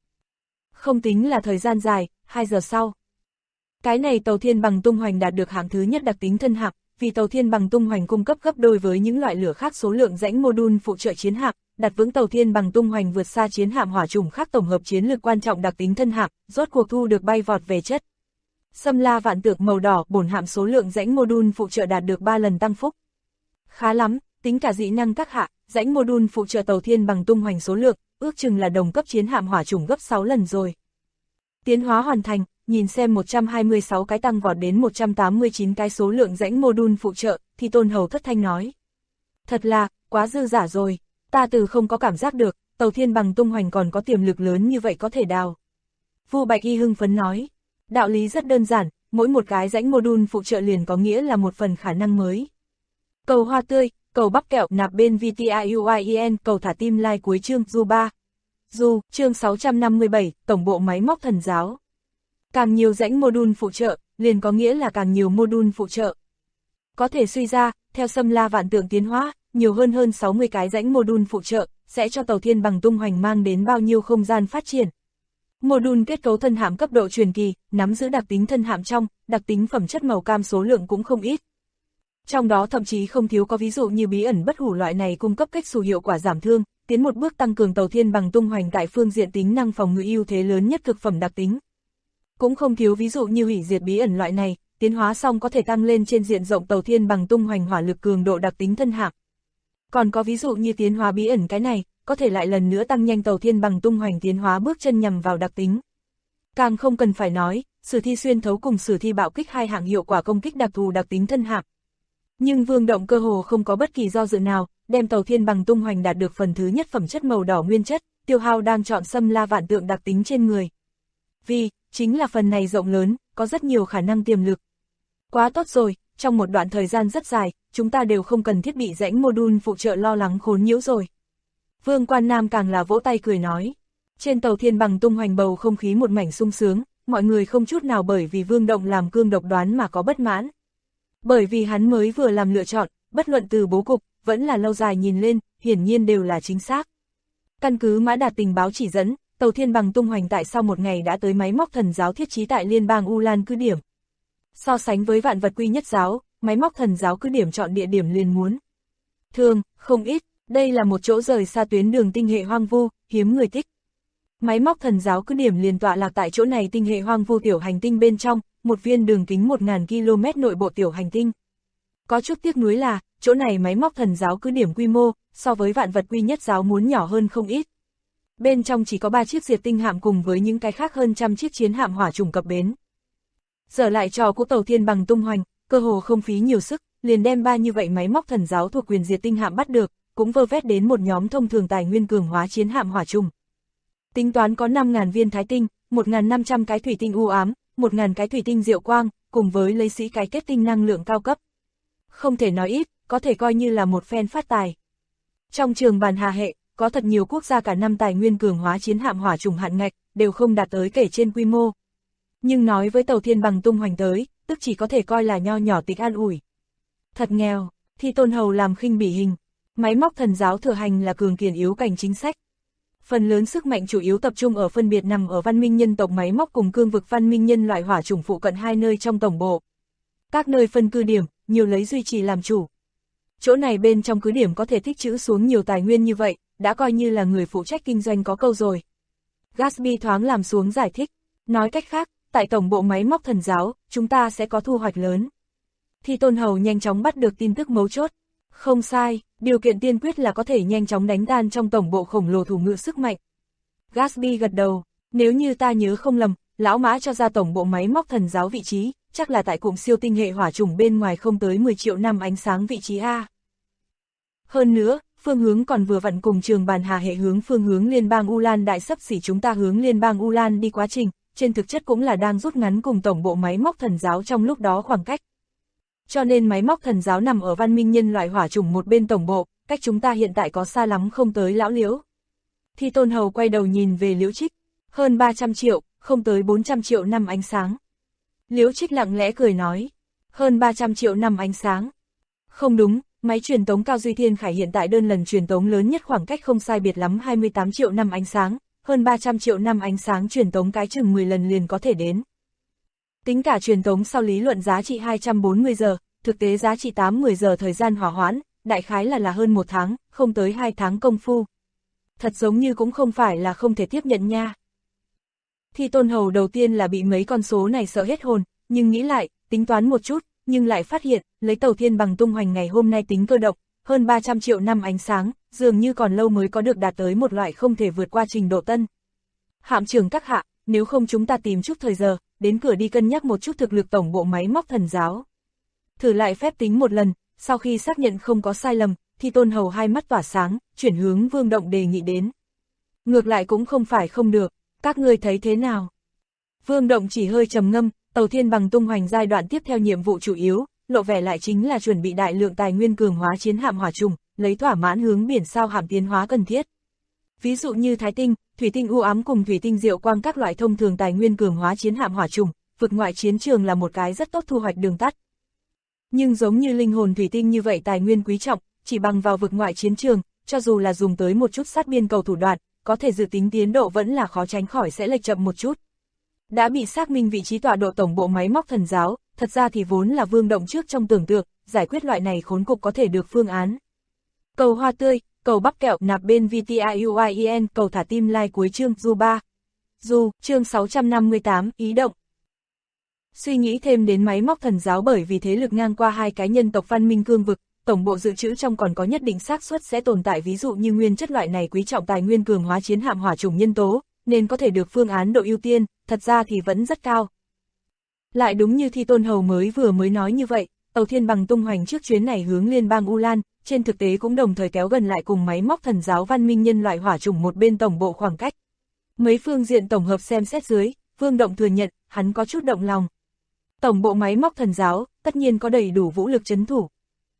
Không tính là thời gian dài, 2 giờ sau. Cái này tàu Thiên Bằng tung hoành đạt được hạng thứ nhất đặc tính thân hạm, vì tàu Thiên Bằng tung hoành cung cấp gấp đôi với những loại lửa khác số lượng rãnh module phụ trợ chiến hạm, đặt vững tàu Thiên Bằng tung hoành vượt xa chiến hạm hỏa chủng khác tổng hợp chiến lược quan trọng đặc tính thân hạm, rốt cuộc thu được bay vọt về chất. Xâm La Vạn Tượng màu đỏ bổn hạm số lượng rãnh module phụ trợ đạt được 3 lần tăng phúc. Khá lắm, tính cả dị năng các hạ, rãnh module phụ trợ tàu Thiên Bằng tung hoành số lượng, ước chừng là đồng cấp chiến hạm hỏa chủng gấp 6 lần rồi. Tiến hóa hoàn thành, nhìn xem 126 cái tăng vọt đến 189 cái số lượng rãnh module phụ trợ, thì Tôn Hầu thất thanh nói. Thật là, quá dư giả rồi, ta từ không có cảm giác được, tàu Thiên Bằng tung hoành còn có tiềm lực lớn như vậy có thể đào. Vu Bạch Y hưng phấn nói, đạo lý rất đơn giản, mỗi một cái rãnh module phụ trợ liền có nghĩa là một phần khả năng mới. Cầu hoa tươi, cầu bắp kẹo nạp bên VTIUIEN, cầu thả tim like cuối chương Du 3. Du, chương 657, tổng bộ máy móc thần giáo. Càng nhiều rãnh module phụ trợ, liền có nghĩa là càng nhiều module phụ trợ. Có thể suy ra, theo Xâm La Vạn Tượng tiến hóa, nhiều hơn 60 cái rãnh module phụ trợ, sẽ cho tàu Thiên Bằng tung hoành mang đến bao nhiêu không gian phát triển. Module kết cấu thân hạm cấp độ truyền kỳ, nắm giữ đặc tính thân hạm trong, đặc tính phẩm chất màu cam số lượng cũng không ít. Trong đó thậm chí không thiếu có ví dụ như bí ẩn bất hủ loại này cung cấp cách xù hiệu quả giảm thương, tiến một bước tăng cường tàu Thiên Bằng tung hoành tại phương diện tính năng phòng ngự ưu thế lớn nhất cực phẩm đặc tính. Cũng không thiếu ví dụ như hủy diệt bí ẩn loại này, tiến hóa xong có thể tăng lên trên diện rộng tàu Thiên Bằng tung hoành hỏa lực cường độ đặc tính thân hạm. Còn có ví dụ như tiến hóa bí ẩn cái này, có thể lại lần nữa tăng nhanh tàu Thiên Bằng tung hoành tiến hóa bước chân nhằm vào đặc tính. Càng không cần phải nói, sử thi xuyên thấu cùng sử thi bạo kích hai hạng hiệu quả công kích đặc thù đặc tính thân hạm. Nhưng Vương Động cơ hồ không có bất kỳ do dự nào, đem tàu Thiên Bằng tung hoành đạt được phần thứ nhất phẩm chất màu đỏ nguyên chất, tiêu hao đang chọn Xâm La Vạn Tượng đặc tính trên người. Vì, chính là phần này rộng lớn, có rất nhiều khả năng tiềm lực. Quá tốt rồi, trong một đoạn thời gian rất dài, chúng ta đều không cần thiết bị rãnh module phụ trợ lo lắng khốn nhiễu rồi. Vương Quan Nam càng là vỗ tay cười nói. Trên tàu Thiên Bằng tung hoành bầu không khí một mảnh sung sướng, mọi người không chút nào bởi vì Vương Động làm cương độc đoán mà có bất mãn. Bởi vì hắn mới vừa làm lựa chọn, bất luận từ bố cục, vẫn là lâu dài nhìn lên, hiển nhiên đều là chính xác. Căn cứ Mã Đạt tình báo chỉ dẫn, tàu Thiên Bằng tung hoành tại sau một ngày đã tới máy móc thần giáo thiết trí tại liên bang Ulan cứ điểm. So sánh với vạn vật quy nhất giáo, máy móc thần giáo cứ điểm chọn địa điểm liền muốn thường, không ít, đây là một chỗ rời xa tuyến đường tinh hệ hoang vu, hiếm người thích. Máy móc thần giáo cứ điểm liền tọa lạc tại chỗ này tinh hệ hoang vu tiểu hành tinh bên trong, một viên đường kính 1000 km nội bộ tiểu hành tinh. Có chút tiếc nuối là, chỗ này máy móc thần giáo cứ điểm quy mô, so với vạn vật quy nhất giáo muốn nhỏ hơn không ít. Bên trong chỉ có 3 chiếc diệt tinh hạm cùng với những cái khác hơn 100 chiếc chiến hạm hỏa trùng cập bến. Giờ lại trò của tàu Thiên Bằng tung hoành, cơ hồ không phí nhiều sức, liền đem 3 như vậy máy móc thần giáo thuộc quyền diệt tinh hạm bắt được, cũng vơ vét đến một nhóm thông thường tài nguyên cường hóa chiến hạm hỏa trùng. Tính toán có 5.000 viên thái tinh, 1.500 cái thủy tinh u ám, 1.000 cái thủy tinh diệu quang, cùng với lấy sĩ cái kết tinh năng lượng cao cấp. Không thể nói ít, có thể coi như là một phen phát tài. Trong trường bàn hà hệ, có thật nhiều quốc gia cả năm tài nguyên cường hóa chiến hạm hỏa trùng hạn ngạch, đều không đạt tới kể trên quy mô. Nhưng nói với tàu Thiên Bằng tung hoành tới, tức chỉ có thể coi là nho nhỏ tịch an ủi. Thật nghèo, Thi Tôn Hầu làm khinh bỉ hình. Máy móc thần giáo thừa hành là cường kiền yếu cảnh chính sách. Phần lớn sức mạnh chủ yếu tập trung ở phân biệt nằm ở văn minh nhân tộc máy móc cùng cương vực văn minh nhân loại hỏa chủng phụ cận 2 nơi trong tổng bộ. Các nơi phân cư điểm, nhiều lấy duy trì làm chủ. Chỗ này bên trong cứ điểm có thể tích trữ xuống nhiều tài nguyên như vậy, đã coi như là người phụ trách kinh doanh có câu rồi. Gatsby thoáng làm xuống giải thích. Nói cách khác, tại tổng bộ máy móc thần giáo, chúng ta sẽ có thu hoạch lớn. Thi Tôn Hầu nhanh chóng bắt được tin tức mấu chốt. Không sai, điều kiện tiên quyết là có thể nhanh chóng đánh tan trong tổng bộ khổng lồ thủ ngự sức mạnh. Gatsby gật đầu, nếu như ta nhớ không lầm, lão Mã cho ra tổng bộ máy móc thần giáo vị trí, chắc là tại cụm siêu tinh hệ hỏa trùng bên ngoài không tới 10 triệu năm ánh sáng vị trí A. Hơn nữa, phương hướng còn vừa vặn cùng trường bàn hà hệ hướng phương hướng liên bang Ulan đại xấp xỉ chúng ta hướng liên bang Ulan đi quá trình, trên thực chất cũng là đang rút ngắn cùng tổng bộ máy móc thần giáo trong lúc đó khoảng cách. Cho nên máy móc thần giáo nằm ở văn minh nhân loại hỏa chủng một bên tổng bộ, cách chúng ta hiện tại có xa lắm không tới lão Liễu. Thi Tôn Hầu quay đầu nhìn về Liễu Trích, hơn 300 triệu, không tới 400 triệu năm ánh sáng. Liễu Trích lặng lẽ cười nói, hơn 300 triệu năm ánh sáng. Không đúng, máy truyền tống Cao Duy Thiên Khải hiện tại đơn lần truyền tống lớn nhất khoảng cách không sai biệt lắm 28 triệu năm ánh sáng, hơn 300 triệu năm ánh sáng truyền tống cái chừng 10 lần liền có thể đến. Tính cả truyền tống sau lý luận giá trị 240 giờ, thực tế giá trị 8-10 giờ thời gian hỏa hoãn, đại khái là hơn 1 tháng, không tới 2 tháng công phu. Thật giống như cũng không phải là không thể tiếp nhận nha. Thi Tôn Hầu đầu tiên là bị mấy con số này sợ hết hồn, nhưng nghĩ lại, tính toán một chút, nhưng lại phát hiện, lấy tàu Thiên Bằng tung hoành ngày hôm nay tính cơ động, hơn 300 triệu năm ánh sáng, dường như còn lâu mới có được đạt tới một loại không thể vượt qua trình độ tân. Hạm trưởng các hạ, nếu không chúng ta tìm chút thời giờ, đến cửa đi cân nhắc một chút thực lực tổng bộ máy móc thần giáo. Thử lại phép tính một lần, sau khi xác nhận không có sai lầm, Thi Tôn Hầu hai mắt tỏa sáng, chuyển hướng Vương Động đề nghị đến. Ngược lại cũng không phải không được, các ngươi thấy thế nào? Vương Động chỉ hơi trầm ngâm, tàu Thiên Bằng tung hoành giai đoạn tiếp theo nhiệm vụ chủ yếu, lộ vẻ lại chính là chuẩn bị đại lượng tài nguyên cường hóa chiến hạm hỏa trùng, lấy thỏa mãn hướng biển sao hạm tiến hóa cần thiết. Ví dụ như thái tinh, thủy tinh u ám cùng thủy tinh diệu quang các loại thông thường tài nguyên cường hóa chiến hạm hỏa trùng, vực ngoại chiến trường là một cái rất tốt thu hoạch đường tắt. Nhưng giống như linh hồn thủy tinh như vậy tài nguyên quý trọng, chỉ bằng vào vực ngoại chiến trường, cho dù là dùng tới một chút sát biên cầu thủ đoạn, có thể dự tính tiến độ vẫn là khó tránh khỏi sẽ lệch chậm một chút. Đã bị xác minh vị trí tọa độ tổng bộ máy móc thần giáo, thật ra thì vốn là Vương Động trước trong tưởng tượng, giải quyết loại này khốn cục có thể được phương án. Cầu hoa tươi, cầu bắp kẹo nạp bên VTIUIEN, cầu thả tim like cuối chương Du 3. Du, chương 658, ý động. Suy nghĩ thêm đến máy móc thần giáo bởi vì thế lực ngang qua hai cái nhân tộc văn minh cương vực, tổng bộ dự trữ trong còn có nhất định xác suất sẽ tồn tại ví dụ như nguyên chất loại này quý trọng tài nguyên cường hóa chiến hạm hỏa chủng nhân tố, nên có thể được phương án độ ưu tiên, thật ra thì vẫn rất cao. Lại đúng như Thi Tôn Hầu mới nói như vậy, tàu Thiên Bằng tung hoành trước chuyến này hướng liên bang Ulan, trên thực tế cũng đồng thời kéo gần lại cùng máy móc thần giáo văn minh nhân loại hỏa chủng một bên tổng bộ khoảng cách. Mấy phương diện tổng hợp xem xét dưới, Vương Động thừa nhận, hắn có chút động lòng. Tổng bộ máy móc thần giáo, tất nhiên có đầy đủ vũ lực trấn thủ.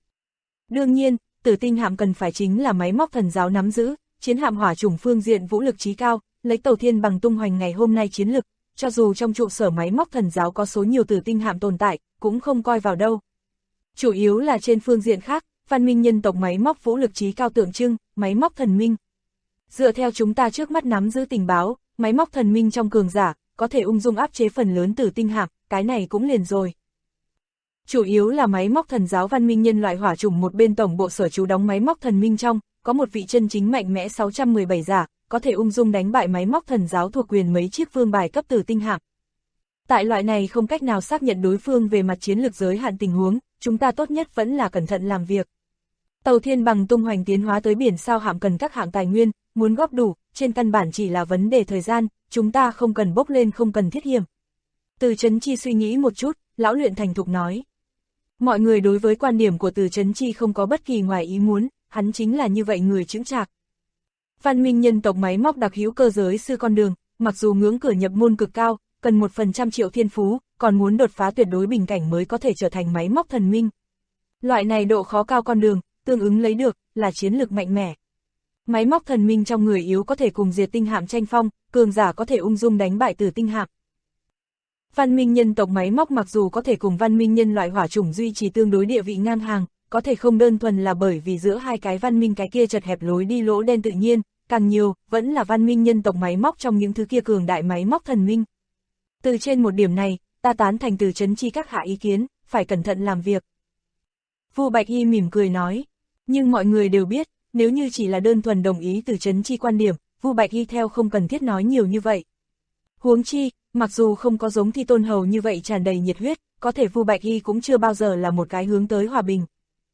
Đương nhiên, Tử Tinh hạm cần phải chính là máy móc thần giáo nắm giữ, chiến hạm hỏa chủng phương diện vũ lực trí cao, lấy tàu Thiên Bằng tung hoành ngày hôm nay chiến lực, cho dù trong trụ sở máy móc thần giáo có số nhiều tử tinh hạm tồn tại, cũng không coi vào đâu. Chủ yếu là trên phương diện khác, văn minh nhân tộc máy móc vũ lực trí cao tượng trưng, máy móc thần minh. Dựa theo chúng ta trước mắt nắm giữ tình báo, máy móc thần minh trong cường giả, có thể ung dung áp chế phần lớn tử tinh hạm, cái này cũng liền rồi. Chủ yếu là máy móc thần giáo văn minh nhân loại hỏa chủng một bên tổng bộ sở trú đóng máy móc thần minh trong, có một vị chân chính mạnh mẽ 617 giả, có thể ung dung đánh bại máy móc thần giáo thuộc quyền mấy chiếc vương bài cấp tử tinh hạm. Tại loại này không cách nào xác nhận đối phương về mặt chiến lược giới hạn tình huống, chúng ta tốt nhất vẫn là cẩn thận làm việc. Tàu thiên bằng tung hoành tiến hóa tới biển sao hạm cần các hạng tài nguyên, muốn góp đủ, trên căn bản chỉ là vấn đề thời gian, chúng ta không cần bốc lên không cần thiết hiểm. Từ Chấn Chi suy nghĩ một chút, lão luyện thành thục nói. Mọi người đối với quan điểm của Từ Chấn Chi không có bất kỳ ngoài ý muốn, hắn chính là như vậy người chững chạc. Văn minh nhân tộc máy móc đặc hữu cơ giới sư con đường, mặc dù ngưỡng cửa nhập môn cực cao, cần 1% triệu thiên phú, còn muốn đột phá tuyệt đối bình cảnh mới có thể trở thành máy móc thần minh. Loại này độ khó cao con đường, tương ứng lấy được, là chiến lược mạnh mẽ. Máy móc thần minh trong người yếu có thể cùng diệt tinh hạm tranh phong, cường giả có thể ung dung đánh bại tử tinh hạm. Văn minh nhân tộc máy móc mặc dù có thể cùng văn minh nhân loại hỏa chủng duy trì tương đối địa vị ngang hàng, có thể không đơn thuần là bởi vì giữa hai cái văn minh cái kia chật hẹp lối đi lỗ đen tự nhiên, càng nhiều, vẫn là văn minh nhân tộc máy móc trong những thứ kia cường đại máy móc thần minh. Từ trên một điểm này, ta tán thành Từ Chấn Chi các hạ ý kiến, phải cẩn thận làm việc. Vu Bạch Y mỉm cười nói, nhưng mọi người đều biết, nếu như chỉ là đơn thuần đồng ý Từ Chấn Chi quan điểm, Vu Bạch Y theo không cần thiết nói nhiều như vậy. Huống chi, mặc dù không có giống Thi Tôn Hầu như vậy tràn đầy nhiệt huyết, có thể Vu Bạch Y cũng chưa bao giờ là một cái hướng tới hòa bình.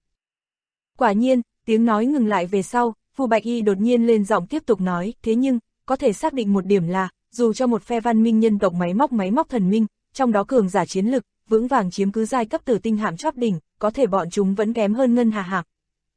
Quả nhiên, tiếng nói ngừng lại về sau, Vu Bạch Y đột nhiên lên giọng tiếp tục nói, thế nhưng, có thể xác định một điểm là, dù cho một phe văn minh nhân tộc máy móc thần minh, trong đó cường giả chiến lực, vững vàng chiếm cứ giai cấp tử tinh hạm chóp đỉnh, có thể bọn chúng vẫn kém hơn ngân hà hạm.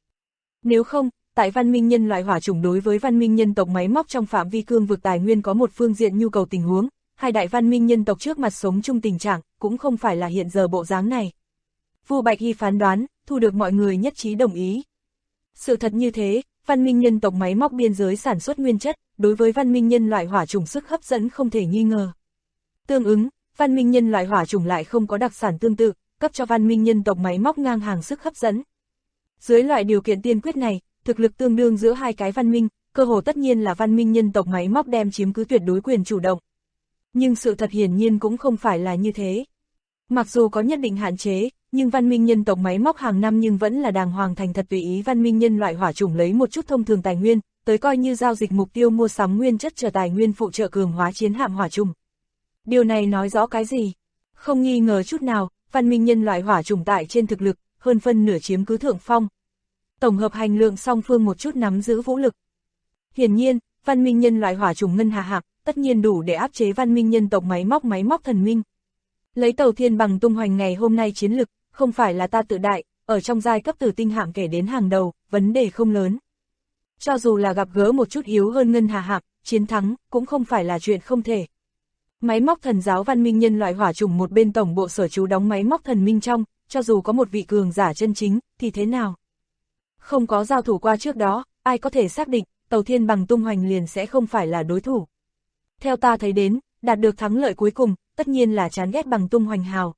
Nếu không, tại văn minh nhân loại hỏa chủng đối với văn minh nhân tộc máy móc trong phạm vi cương vực tài nguyên có một phương diện nhu cầu tình huống, hai đại văn minh nhân tộc trước mặt sống chung tình trạng, cũng không phải là hiện giờ bộ dáng này. Vu Bạch Y phán đoán, thu được mọi người nhất trí đồng ý. Sự thật như thế, văn minh nhân tộc máy móc biên giới sản xuất nguyên chất, đối với văn minh nhân loại hỏa chủng sức hấp dẫn không thể nghi ngờ. Tương ứng, văn minh nhân loại hỏa chủng lại không có đặc sản tương tự, cấp cho văn minh nhân tộc máy móc ngang hàng sức hấp dẫn. Dưới loại điều kiện tiên quyết này, thực lực tương đương giữa hai cái văn minh, cơ hồ tất nhiên là văn minh nhân tộc máy móc đem chiếm cứ tuyệt đối quyền chủ động. Nhưng sự thật hiển nhiên cũng không phải là như thế. Mặc dù có nhất định hạn chế, nhưng văn minh nhân tộc máy móc hàng năm nhưng vẫn là đàng hoàng thành thật tùy ý văn minh nhân loại hỏa chủng lấy một chút thông thường tài nguyên, tới coi như giao dịch mục tiêu mua sắm nguyên chất trở tài nguyên phụ trợ cường hóa chiến hạm hỏa chủng. Điều này nói rõ cái gì? Không nghi ngờ chút nào, văn minh nhân loại hỏa chủng tại trên thực lực, hơn phân nửa chiếm cứ thượng phong. Tổng hợp hành lượng song phương một chút nắm giữ vũ lực. Hiển nhiên, văn minh nhân loại hỏa chủng ngân hà hạm, tất nhiên đủ để áp chế văn minh nhân tộc máy móc thần minh. Lấy tàu thiên bằng tung hoành ngày hôm nay chiến lực, không phải là ta tự đại, ở trong giai cấp tử tinh hạm kể đến hàng đầu, vấn đề không lớn. Cho dù là gặp gỡ một chút yếu hơn ngân hà hạm, chiến thắng, cũng không phải là chuyện không thể. Máy móc thần giáo văn minh nhân loại hỏa chủng một bên tổng bộ sở trú đóng máy móc thần minh trong, cho dù có một vị cường giả chân chính, thì thế nào? Không có giao thủ qua trước đó, ai có thể xác định, tàu thiên bằng tung hoành liền sẽ không phải là đối thủ. Theo ta thấy đến, đạt được thắng lợi cuối cùng, tất nhiên là chán ghét bằng tung hoành hào.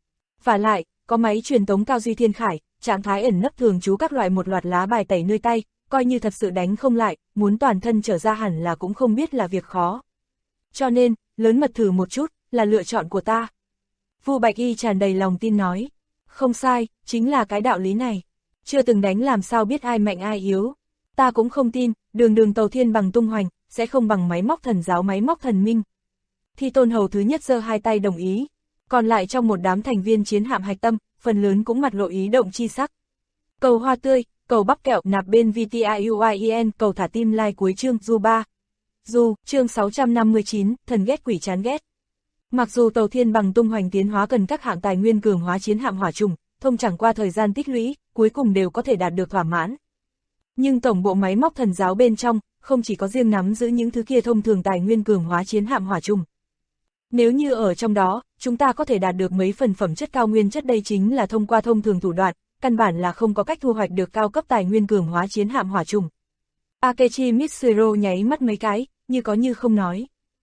Và lại, có máy truyền tống cao duy thiên khải, trạng thái ẩn nấp thường trú các loại một loạt lá bài tẩy nơi tay, coi như thật sự đánh không lại, muốn toàn thân trở ra hẳn là cũng không biết là việc khó. Cho nên, lớn mật thử một chút, là lựa chọn của ta. Vu Bạch Y tràn đầy lòng tin nói. Không sai, chính là cái đạo lý này. Chưa từng đánh làm sao biết ai mạnh ai yếu. Ta cũng không tin, đường tàu thiên bằng tung hoành, sẽ không bằng máy móc thần giáo máy móc thần minh. Thi Tôn Hầu thứ nhất giơ hai tay đồng ý. Còn lại trong một đám thành viên chiến hạm hạch tâm, phần lớn cũng mặt lộ ý động chi sắc. Cầu hoa tươi, cầu bắp kẹo nạp bên VTIUIEN, cầu thả tim like cuối chương Du 3. Du, chương 659, thần ghét quỷ chán ghét. Mặc dù tàu thiên bằng tung hoành tiến hóa cần các hạng tài nguyên cường hóa chiến hạm hỏa trùng, thông chẳng qua thời gian tích lũy, cuối cùng đều có thể đạt được thỏa mãn. Nhưng tổng bộ máy móc thần giáo bên trong, không chỉ có riêng nắm giữ những thứ kia thông thường tài nguyên cường hóa chiến hạm hỏa trùng. Nếu như ở trong đó, chúng ta có thể đạt được mấy phần phẩm chất cao nguyên chất đây chính là thông qua thông thường thủ đoạn, căn bản là không có cách thu hoạch được cao cấp tài nguyên cường hóa chiến hạm hỏa trùng. Akechi Mitsuro nháy mắt mấy cái, như có như không nói.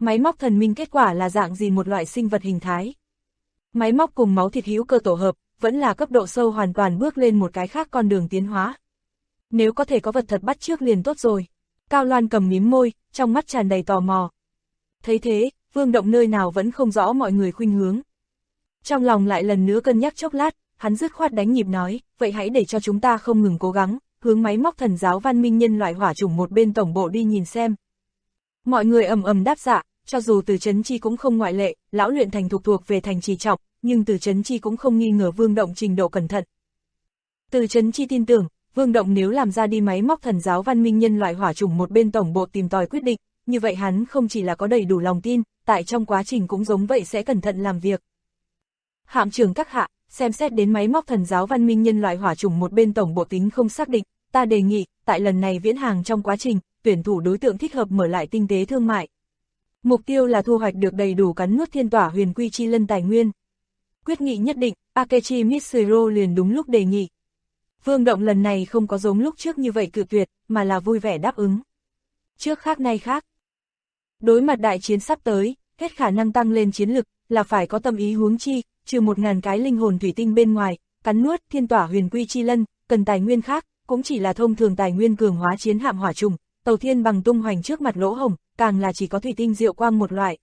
Máy móc thần minh kết quả là dạng gì một loại sinh vật hình thái? Máy móc cùng máu thịt hữu cơ tổ hợp, vẫn là cấp độ sâu hoàn toàn bước lên một cái khác con đường tiến hóa. Nếu có thể có vật thật bắt chước liền tốt rồi. Cao Loan cầm mím môi, trong mắt tràn đầy tò mò. Thấy thế, Vương Động nơi nào vẫn không rõ mọi người khuynh hướng. Trong lòng lại lần nữa cân nhắc chốc lát, hắn dứt khoát đánh nhịp nói, vậy hãy để cho chúng ta không ngừng cố gắng, hướng máy móc thần giáo văn minh nhân loại hỏa chủng một bên tổng bộ đi nhìn xem. Mọi người ầm ầm đáp dạ, cho dù Từ Chấn Chi cũng không ngoại lệ, lão luyện thành thuộc về thành trì trọng, nhưng Từ Chấn Chi cũng không nghi ngờ Vương Động trình độ cẩn thận. Từ Chấn Chi tin tưởng, Vương Động nếu làm ra đi máy móc thần giáo văn minh nhân loại hỏa chủng một bên tổng bộ tìm tòi quyết định, như vậy hắn không chỉ là có đầy đủ lòng tin, tại trong quá trình cũng giống vậy sẽ cẩn thận làm việc. Hạm trưởng các hạ, xem xét đến máy móc thần giáo văn minh nhân loại hỏa chủng một bên tổng bộ tính không xác định, ta đề nghị, tại lần này viễn hàng trong quá trình, tuyển thủ đối tượng thích hợp mở lại tinh tế thương mại. Mục tiêu là thu hoạch được đầy đủ cắn nuốt thiên tỏa huyền quy chi lân tài nguyên. Quyết nghị nhất định, Akechi Mitsuhiro liền đúng lúc đề nghị. Vương Động lần này không có giống lúc trước như vậy cự tuyệt, mà là vui vẻ đáp ứng. Trước khác nay khác. Đối mặt đại chiến sắp tới, hết khả năng tăng lên chiến lực, là phải có tâm ý huống chi, trừ 1000 cái linh hồn thủy tinh bên ngoài, cắn nuốt thiên tỏa huyền quy chi lân, cần tài nguyên khác, cũng chỉ là thông thường tài nguyên cường hóa chiến hạm hỏa trùng, tàu thiên bằng tung hoành trước mặt lỗ hổng, càng là chỉ có thủy tinh diệu quang một loại.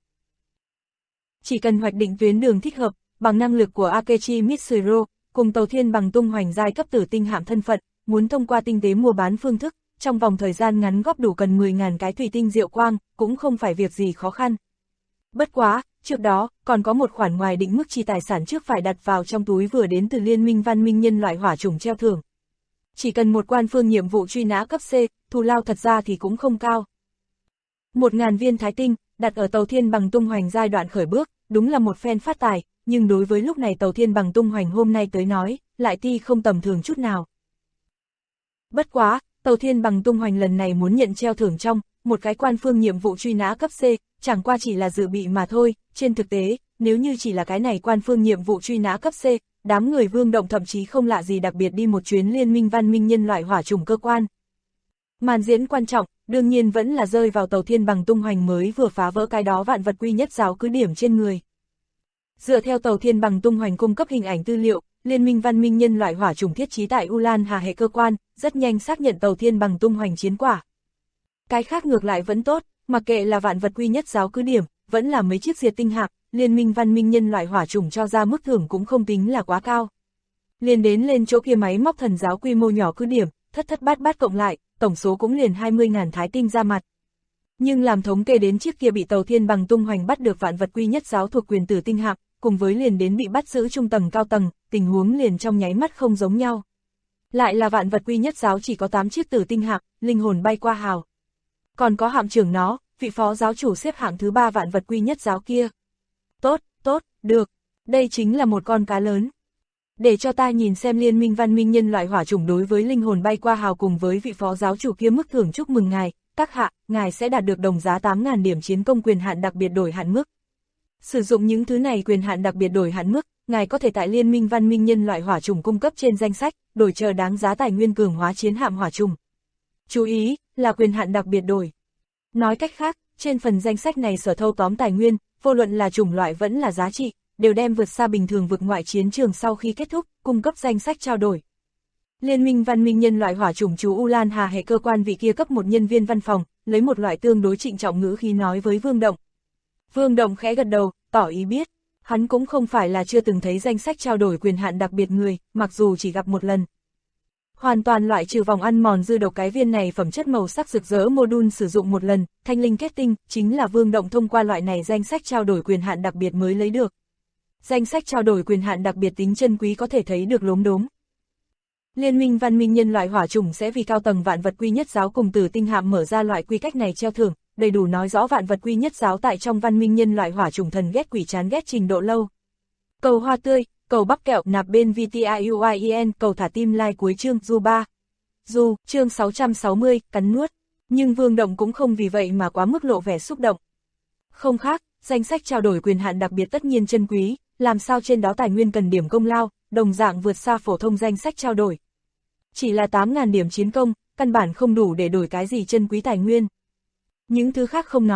Chỉ cần hoạch định tuyến đường thích hợp, bằng năng lực của Akechi Mitsuhiro, cùng tàu thiên bằng tung hoành giai cấp tử tinh hạm thân phận, muốn thông qua tinh tế mua bán phương thức, trong vòng thời gian ngắn góp đủ cần 10.000 cái thủy tinh diệu quang, cũng không phải việc gì khó khăn. Bất quá, trước đó, còn có một khoản ngoài định mức chi tài sản trước phải đặt vào trong túi vừa đến từ Liên minh văn minh nhân loại hỏa chủng treo thưởng. Chỉ cần một quan phương nhiệm vụ truy nã cấp C, thù lao thật ra thì cũng không cao. 1000 viên thái tinh, đặt ở tàu thiên bằng tung hoành giai đoạn khởi bước, đúng là một phen phát tài, nhưng đối với lúc này tàu thiên bằng tung hoành hôm nay tới nói, lại ti không tầm thường chút nào. Bất quá, tàu thiên bằng tung hoành lần này muốn nhận treo thưởng trong, một cái quan phương nhiệm vụ truy nã cấp C, chẳng qua chỉ là dự bị mà thôi, trên thực tế, nếu như chỉ là cái này quan phương nhiệm vụ truy nã cấp C, đám người Vương Động thậm chí không lạ gì đặc biệt đi một chuyến liên minh văn minh nhân loại hỏa chủng cơ quan. Màn diễn quan trọng, đương nhiên vẫn là rơi vào tàu thiên bằng tung hoành mới vừa phá vỡ cái đó vạn vật quy nhất giáo cứ điểm trên người. Dựa theo tàu thiên bằng tung hoành cung cấp hình ảnh tư liệu, Liên minh văn minh nhân loại hỏa chủng thiết trí tại Ulan Hà hệ cơ quan, rất nhanh xác nhận tàu thiên bằng tung hoành chiến quả. Cái khác ngược lại vẫn tốt, mặc kệ là vạn vật quy nhất giáo cứ điểm, vẫn là mấy chiếc diệt tinh hạm, Liên minh văn minh nhân loại hỏa chủng cho ra mức thưởng cũng không tính là quá cao. Liền đến lên chỗ kia máy móc thần giáo quy mô nhỏ cứ điểm, thất bát cộng lại, tổng số cũng liền 20.000 thái tinh ra mặt. Nhưng làm thống kê đến chiếc kia bị tàu thiên bằng tung hoành bắt được vạn vật quy nhất giáo thuộc quyền tử tinh hạm, cùng với liền đến bị bắt giữ trung tầng cao tầng, tình huống liền trong nháy mắt không giống nhau. Lại là vạn vật quy nhất giáo chỉ có 8 chiếc tử tinh hạm, linh hồn bay qua hào. Còn có hạm trưởng nó, vị phó giáo chủ xếp hạng thứ 3 vạn vật quy nhất giáo kia. Tốt, được, đây chính là một con cá lớn. Để cho ta nhìn xem liên minh văn minh nhân loại hỏa chủng đối với linh hồn bay qua hào cùng với vị phó giáo chủ kia mức thưởng chúc mừng ngài, các hạ, ngài sẽ đạt được đồng giá 8.000 điểm chiến công quyền hạn đặc biệt đổi hạn mức. Sử dụng những thứ này quyền hạn đặc biệt đổi hạn mức, ngài có thể tại liên minh văn minh nhân loại hỏa chủng cung cấp trên danh sách, đổi chờ đáng giá tài nguyên cường hóa chiến hạm hỏa chủng. Chú ý, là quyền hạn đặc biệt đổi. Nói cách khác, trên phần danh sách này sở thâu tóm tài nguyên, vô luận là chủng loại vẫn là giá trị, đều đem vượt xa bình thường vực ngoại chiến trường sau khi kết thúc, cung cấp danh sách trao đổi. Liên minh văn minh nhân loại hỏa chủng chú Ulan Hà hệ cơ quan vị kia cấp một nhân viên văn phòng, lấy một loại tương đối trịnh trọng ngữ khí nói với Vương Động. Vương Động khẽ gật đầu, tỏ ý biết, hắn cũng không phải là chưa từng thấy danh sách trao đổi quyền hạn đặc biệt người, mặc dù chỉ gặp một lần. Hoàn toàn loại trừ vòng ăn mòn dư độc cái viên này phẩm chất màu sắc rực rỡ module sử dụng một lần, thanh linh kết tinh, chính là Vương Động thông qua loại này danh sách trao đổi quyền hạn đặc biệt mới lấy được. Danh sách trao đổi quyền hạn đặc biệt tính chân quý có thể thấy được lốm đốm. Liên minh văn minh nhân loại hỏa chủng sẽ vì cao tầng vạn vật quy nhất giáo cùng tử tinh hạm mở ra loại quy cách này treo thưởng, đầy đủ nói rõ vạn vật quy nhất giáo tại trong văn minh nhân loại hỏa chủng thần ghét quỷ chán ghét trình độ lâu. Cầu hoa tươi, cầu bắp kẹo nạp bên VTIUIEN, cầu thả tim like cuối chương du 3. Du, chương 660, cắn nuốt. Nhưng Vương Động cũng không vì vậy mà quá mức lộ vẻ xúc động. Không khác, danh sách trao đổi quyền hạn đặc biệt tất nhiên chân quý, làm sao trên đó tài nguyên cần điểm công lao, đồng dạng vượt xa phổ thông danh sách trao đổi. Chỉ là 8.000 điểm chiến công, căn bản không đủ để đổi cái gì chân quý tài nguyên. Những thứ khác không nói,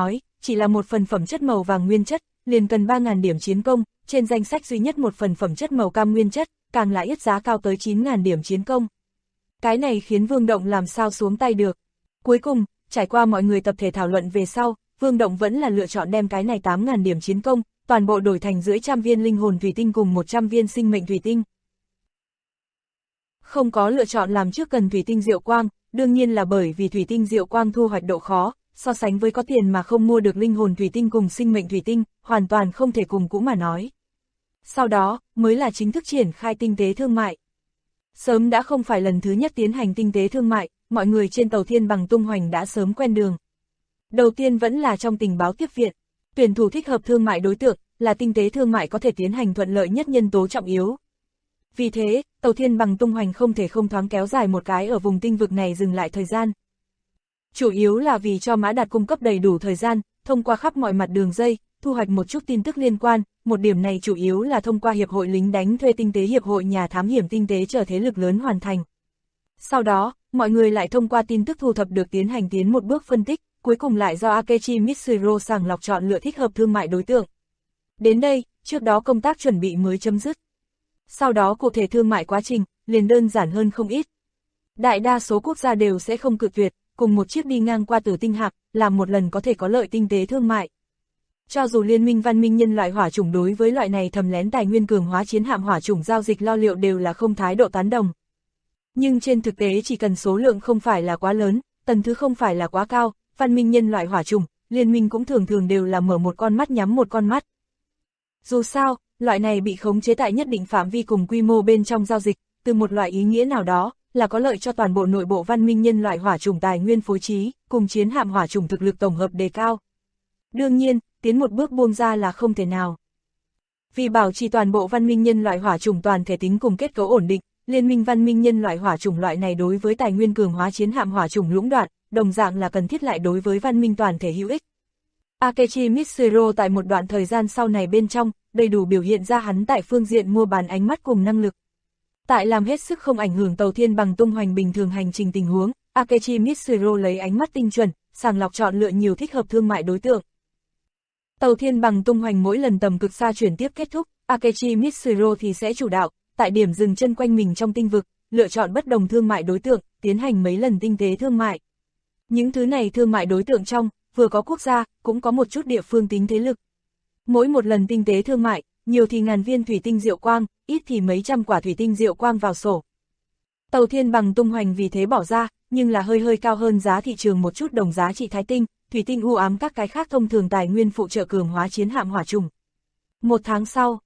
chỉ là một phần phẩm chất màu vàng nguyên chất, liền cần 3.000 điểm chiến công, trên danh sách duy nhất một phần phẩm chất màu cam nguyên chất, càng là yết giá cao tới 9.000 điểm chiến công. Cái này khiến Vương Động làm sao xuống tay được. Cuối cùng, trải qua mọi người tập thể thảo luận về sau, Vương Động vẫn là lựa chọn đem cái này 8.000 điểm chiến công, toàn bộ đổi thành dưới 100 viên linh hồn thủy tinh cùng 100 viên sinh mệnh thủy tinh. Không có lựa chọn làm trước cần thủy tinh diệu quang, đương nhiên là bởi vì thủy tinh diệu quang thu hoạch độ khó, so sánh với có tiền mà không mua được linh hồn thủy tinh cùng sinh mệnh thủy tinh, hoàn toàn không thể cùng cũ mà nói. Sau đó, mới là chính thức triển khai tinh tế thương mại. Sớm đã không phải lần thứ nhất tiến hành tinh tế thương mại, mọi người trên tàu Thiên Bằng tung hoành đã sớm quen đường. Đầu tiên vẫn là trong tình báo tiếp viện, tuyển thủ thích hợp thương mại đối tượng, là tinh tế thương mại có thể tiến hành thuận lợi nhất nhân tố trọng yếu. Vì thế, tàu Thiên Bằng tung hoành không thể không thoáng kéo dài một cái ở vùng tinh vực này dừng lại thời gian. Chủ yếu là vì cho Mã Đạt cung cấp đầy đủ thời gian, thông qua khắp mọi mặt đường dây, thu hoạch một chút tin tức liên quan, một điểm này chủ yếu là thông qua Hiệp hội lính đánh thuê tinh tế Hiệp hội nhà thám hiểm tinh tế chờ thế lực lớn hoàn thành. Sau đó, mọi người lại thông qua tin tức thu thập được tiến hành tiến một bước phân tích, cuối cùng lại do Akechi Mitsuro sàng lọc chọn lựa thích hợp thương mại đối tượng. Đến đây, trước đó công tác chuẩn bị mới chấm dứt. Sau đó cụ thể thương mại quá trình, liền đơn giản hơn không ít. Đại đa số quốc gia đều sẽ không cự tuyệt, cùng một chiếc đi ngang qua Tử Tinh Hạm, làm một lần có thể có lợi tinh tế thương mại. Cho dù liên minh văn minh nhân loại hỏa chủng đối với loại này thầm lén tài nguyên cường hóa chiến hạm hỏa chủng giao dịch lo liệu đều là không thái độ tán đồng. Nhưng trên thực tế chỉ cần số lượng không phải là quá lớn, tần thứ không phải là quá cao, văn minh nhân loại hỏa chủng, liên minh cũng thường thường đều là mở một con mắt nhắm một con mắt. Dù sao, loại này bị khống chế tại nhất định phạm vi cùng quy mô bên trong giao dịch, từ một loại ý nghĩa nào đó, là có lợi cho toàn bộ nội bộ văn minh nhân loại hỏa chủng tài nguyên phối trí, cùng chiến hạm hỏa chủng thực lực tổng hợp đề cao. Đương nhiên, tiến một bước buông ra là không thể nào. Vì bảo trì toàn bộ văn minh nhân loại hỏa chủng toàn thể tính cùng kết cấu ổn định, liên minh văn minh nhân loại hỏa chủng loại này đối với tài nguyên cường hóa chiến hạm hỏa chủng lũng đoạn, đồng dạng là cần thiết lại đối với văn minh toàn thể hữu ích. Akechi Mitsuro tại một đoạn thời gian sau này bên trong, đầy đủ biểu hiện ra hắn tại phương diện mua bán ánh mắt cùng năng lực. Tại làm hết sức không ảnh hưởng tàu Thiên Bằng tung hoành bình thường hành trình tình huống, Akechi Mitsuro lấy ánh mắt tinh chuẩn, sàng lọc chọn lựa nhiều thích hợp thương mại đối tượng. Tàu Thiên Bằng tung hoành mỗi lần tầm cực xa chuyển tiếp kết thúc, Akechi Mitsuro thì sẽ chủ đạo, tại điểm dừng chân quanh mình trong tinh vực, lựa chọn bất đồng thương mại đối tượng, tiến hành mấy lần tinh tế thương mại. Những thứ này thương mại đối tượng trong, vừa có quốc gia, cũng có một chút địa phương tính thế lực. Mỗi một lần tinh tế thương mại, nhiều thì ngàn viên thủy tinh diệu quang, ít thì mấy trăm quả thủy tinh diệu quang vào sổ. Tàu Thiên Bằng tung hoành vì thế bỏ ra, nhưng là hơi cao hơn giá thị trường một chút đồng giá trị thái tinh, thủy tinh u ám các cái khác thông thường tài nguyên phụ trợ cường hóa chiến hạm hỏa trùng. Một tháng sau,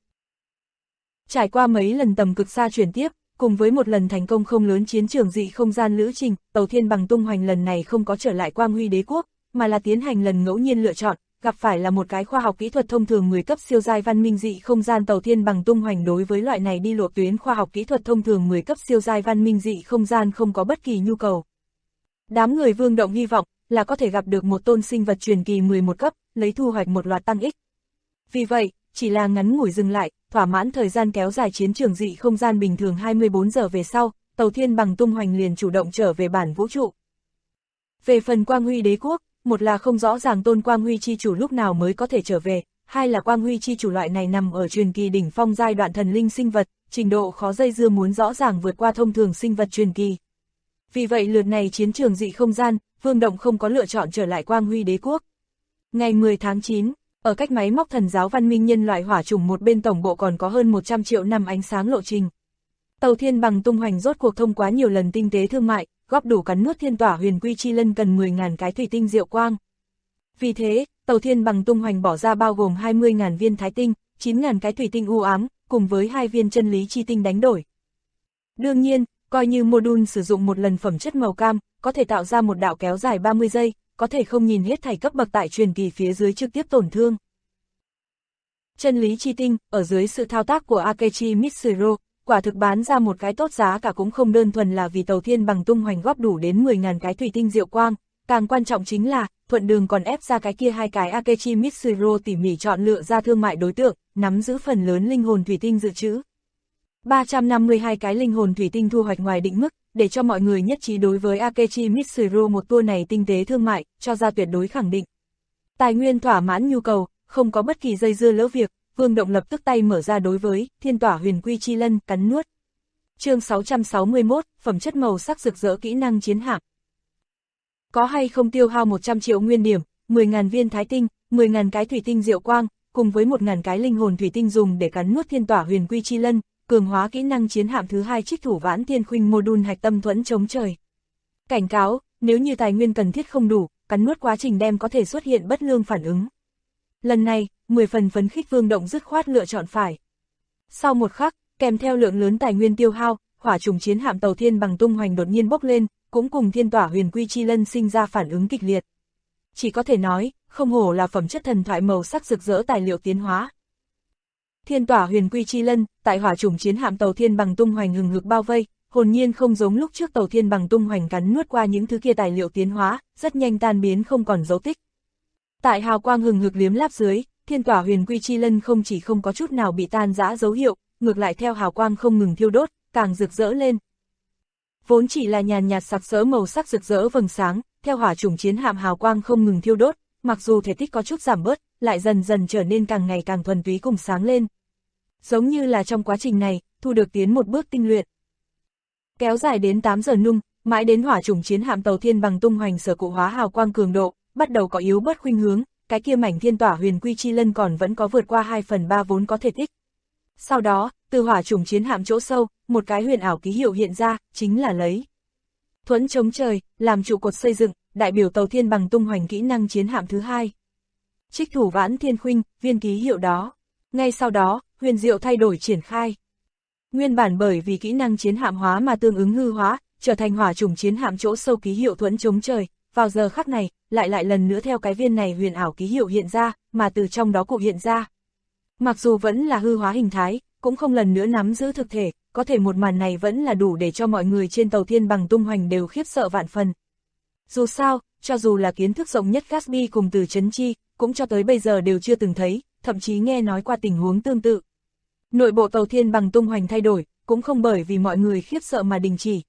trải qua mấy lần tầm cực xa chuyển tiếp, cùng với một lần thành công không lớn chiến trường dị không gian lữ trình, tàu Thiên Bằng tung hoành lần này không có trở lại Quang Huy Đế quốc, mà là tiến hành lần ngẫu nhiên lựa chọn, gặp phải là một cái khoa học kỹ thuật thông thường 10 cấp siêu giai văn minh dị không gian tàu Thiên Bằng tung hoành đối với loại này đi lộ tuyến khoa học kỹ thuật thông thường 10 cấp siêu giai văn minh dị không gian không có bất kỳ nhu cầu. Đám người Vương Động hy vọng là có thể gặp được một tôn sinh vật truyền kỳ 11 cấp, lấy thu hoạch một loạt tăng ích. Vì vậy, chỉ là ngắn ngủi dừng lại, thỏa mãn thời gian kéo dài chiến trường dị không gian bình thường 24 giờ về sau, tàu Thiên Bằng tung hoành liền chủ động trở về bản vũ trụ. Về phần Quang Huy Đế quốc, một là không rõ ràng tôn Quang Huy chi chủ lúc nào mới có thể trở về, hai là Quang Huy chi chủ loại này nằm ở truyền kỳ đỉnh phong giai đoạn thần linh sinh vật, trình độ khó dây dưa muốn rõ ràng vượt qua thông thường sinh vật truyền kỳ. Vì vậy lượt này chiến trường dị không gian, Vương Động không có lựa chọn trở lại Quang Huy Đế quốc. Ngày 10 tháng 9, ở cách máy móc thần giáo văn minh nhân loại hỏa chủng một bên tổng bộ còn có hơn 100 triệu năm ánh sáng lộ trình. Tàu Thiên Bằng tung hoành rốt cuộc thông qua nhiều lần tinh tế thương mại, góp đủ cắn nuốt thiên tỏa huyền quy chi lân cần 10.000 cái thủy tinh diệu quang. Vì thế, tàu Thiên Bằng tung hoành bỏ ra bao gồm 20.000 viên thái tinh, 9.000 cái thủy tinh u ám, cùng với 2 viên chân lý chi tinh đánh đổi. Đương nhiên, coi như module sử dụng một lần phẩm chất màu cam, có thể tạo ra một đạo kéo dài 30 giây, có thể không nhìn hết thảy cấp bậc tại truyền kỳ phía dưới trực tiếp tổn thương. Chân lý chi tinh, ở dưới sự thao tác của Akechi Mitsuro, quả thực bán ra một cái tốt giá cả cũng không đơn thuần là vì tàu Thiên Bằng tung hoành góp đủ đến 10.000 cái thủy tinh diệu quang, càng quan trọng chính là, thuận đường còn ép ra cái kia hai cái Akechi Mitsuro tỉ mỉ chọn lựa ra thương mại đối tượng, nắm giữ phần lớn linh hồn thủy tinh dự trữ. 352 cái linh hồn thủy tinh thu hoạch ngoài định mức, để cho mọi người nhất trí đối với Akechi Mitsuro một tour này tinh tế thương mại, cho ra tuyệt đối khẳng định. Tài nguyên thỏa mãn nhu cầu, không có bất kỳ dây dưa lỡ việc, Vương Động lập tức tay mở ra đối với Thiên Tỏa Huyền Quy Chi Lân cắn nuốt. Chương 661, phẩm chất màu sắc rực rỡ kỹ năng chiến hạm. Có hay không tiêu hao 100 triệu nguyên điểm, 10.000 viên thái tinh, 10.000 cái thủy tinh diệu quang, cùng với 1.000 cái linh hồn thủy tinh dùng để cắn nuốt Thiên Tỏa Huyền Quy Chi Lân, cường hóa kỹ năng chiến hạm thứ 2 Trích Thủ Vãn Thiên Khuynh Module hạch tâm thuẫn chống trời. Cảnh cáo, nếu như tài nguyên cần thiết không đủ, cắn nuốt quá trình đem có thể xuất hiện bất lương phản ứng. Lần này, 10 phần phấn khích Vương Động dứt khoát lựa chọn phải. Sau một khắc, kèm theo lượng lớn tài nguyên tiêu hao, hỏa trùng chiến hạm tàu Thiên Bằng tung hoành đột nhiên bốc lên, cũng cùng Thiên Tỏa Huyền Quy Chi Lân sinh ra phản ứng kịch liệt. Chỉ có thể nói, không hổ là phẩm chất thần thoại màu sắc rực rỡ tài liệu tiến hóa. Thiên Tỏa Huyền Quy Chi Lân, tại hỏa trùng chiến hạm tàu Thiên Bằng tung hoành hừng hực bao vây, hồn nhiên không giống lúc trước tàu Thiên Bằng tung hoành cắn nuốt qua những thứ kia tài liệu tiến hóa, rất nhanh tan biến không còn dấu tích. Tại hào quang hừng hực liếm láp dưới, Thiên Tỏa Huyền Quy Chi Lân không chỉ không có chút nào bị tan rã dấu hiệu, ngược lại theo hào quang không ngừng thiêu đốt, càng rực rỡ lên. Vốn chỉ là nhàn nhạt sặc sỡ màu sắc rực rỡ vầng sáng, theo hỏa trùng chiến hạm hào quang không ngừng thiêu đốt, mặc dù thể tích có chút giảm bớt, lại dần dần trở nên càng ngày càng thuần túy cùng sáng lên. Giống như là trong quá trình này, thu được tiến một bước tinh luyện. Kéo dài đến 8 giờ nung, mãi đến hỏa trùng chiến hạm tàu Thiên Bằng tung hoành sở cụ hóa hào quang cường độ, bắt đầu có yếu bớt khuynh hướng, cái kia mảnh Thiên Tỏa Huyền Quy Chi Lân còn vẫn có vượt qua 2/3 vốn có thể tích. Sau đó, từ hỏa trùng chiến hạm chỗ sâu, một cái huyền ảo ký hiệu hiện ra, chính là lấy thuẫn chống trời, làm trụ cột xây dựng, đại biểu tàu Thiên Bằng tung hoành kỹ năng chiến hạm thứ 2. Trích Thủ Vãn Thiên Khuynh, viên ký hiệu đó. Ngay sau đó, huyền diệu thay đổi triển khai. Nguyên bản bởi vì kỹ năng chiến hạm hóa mà tương ứng hư hóa, trở thành hỏa trùng chiến hạm chỗ sâu ký hiệu thuẫn chống trời, vào giờ khắc này, lại lần nữa theo cái viên này huyền ảo ký hiệu hiện ra, mà từ trong đó cụ hiện ra. Mặc dù vẫn là hư hóa hình thái, cũng không lần nữa nắm giữ thực thể, có thể một màn này vẫn là đủ để cho mọi người trên tàu Thiên Bằng tung hoành đều khiếp sợ vạn phần. Dù sao, cho dù là kiến thức rộng nhất Gatsby cùng Từ Chấn Chi, cũng cho tới bây giờ đều chưa từng thấy, thậm chí nghe nói qua tình huống tương tự. Nội bộ tàu Thiên Bằng tung hoành thay đổi, cũng không bởi vì mọi người khiếp sợ mà đình chỉ.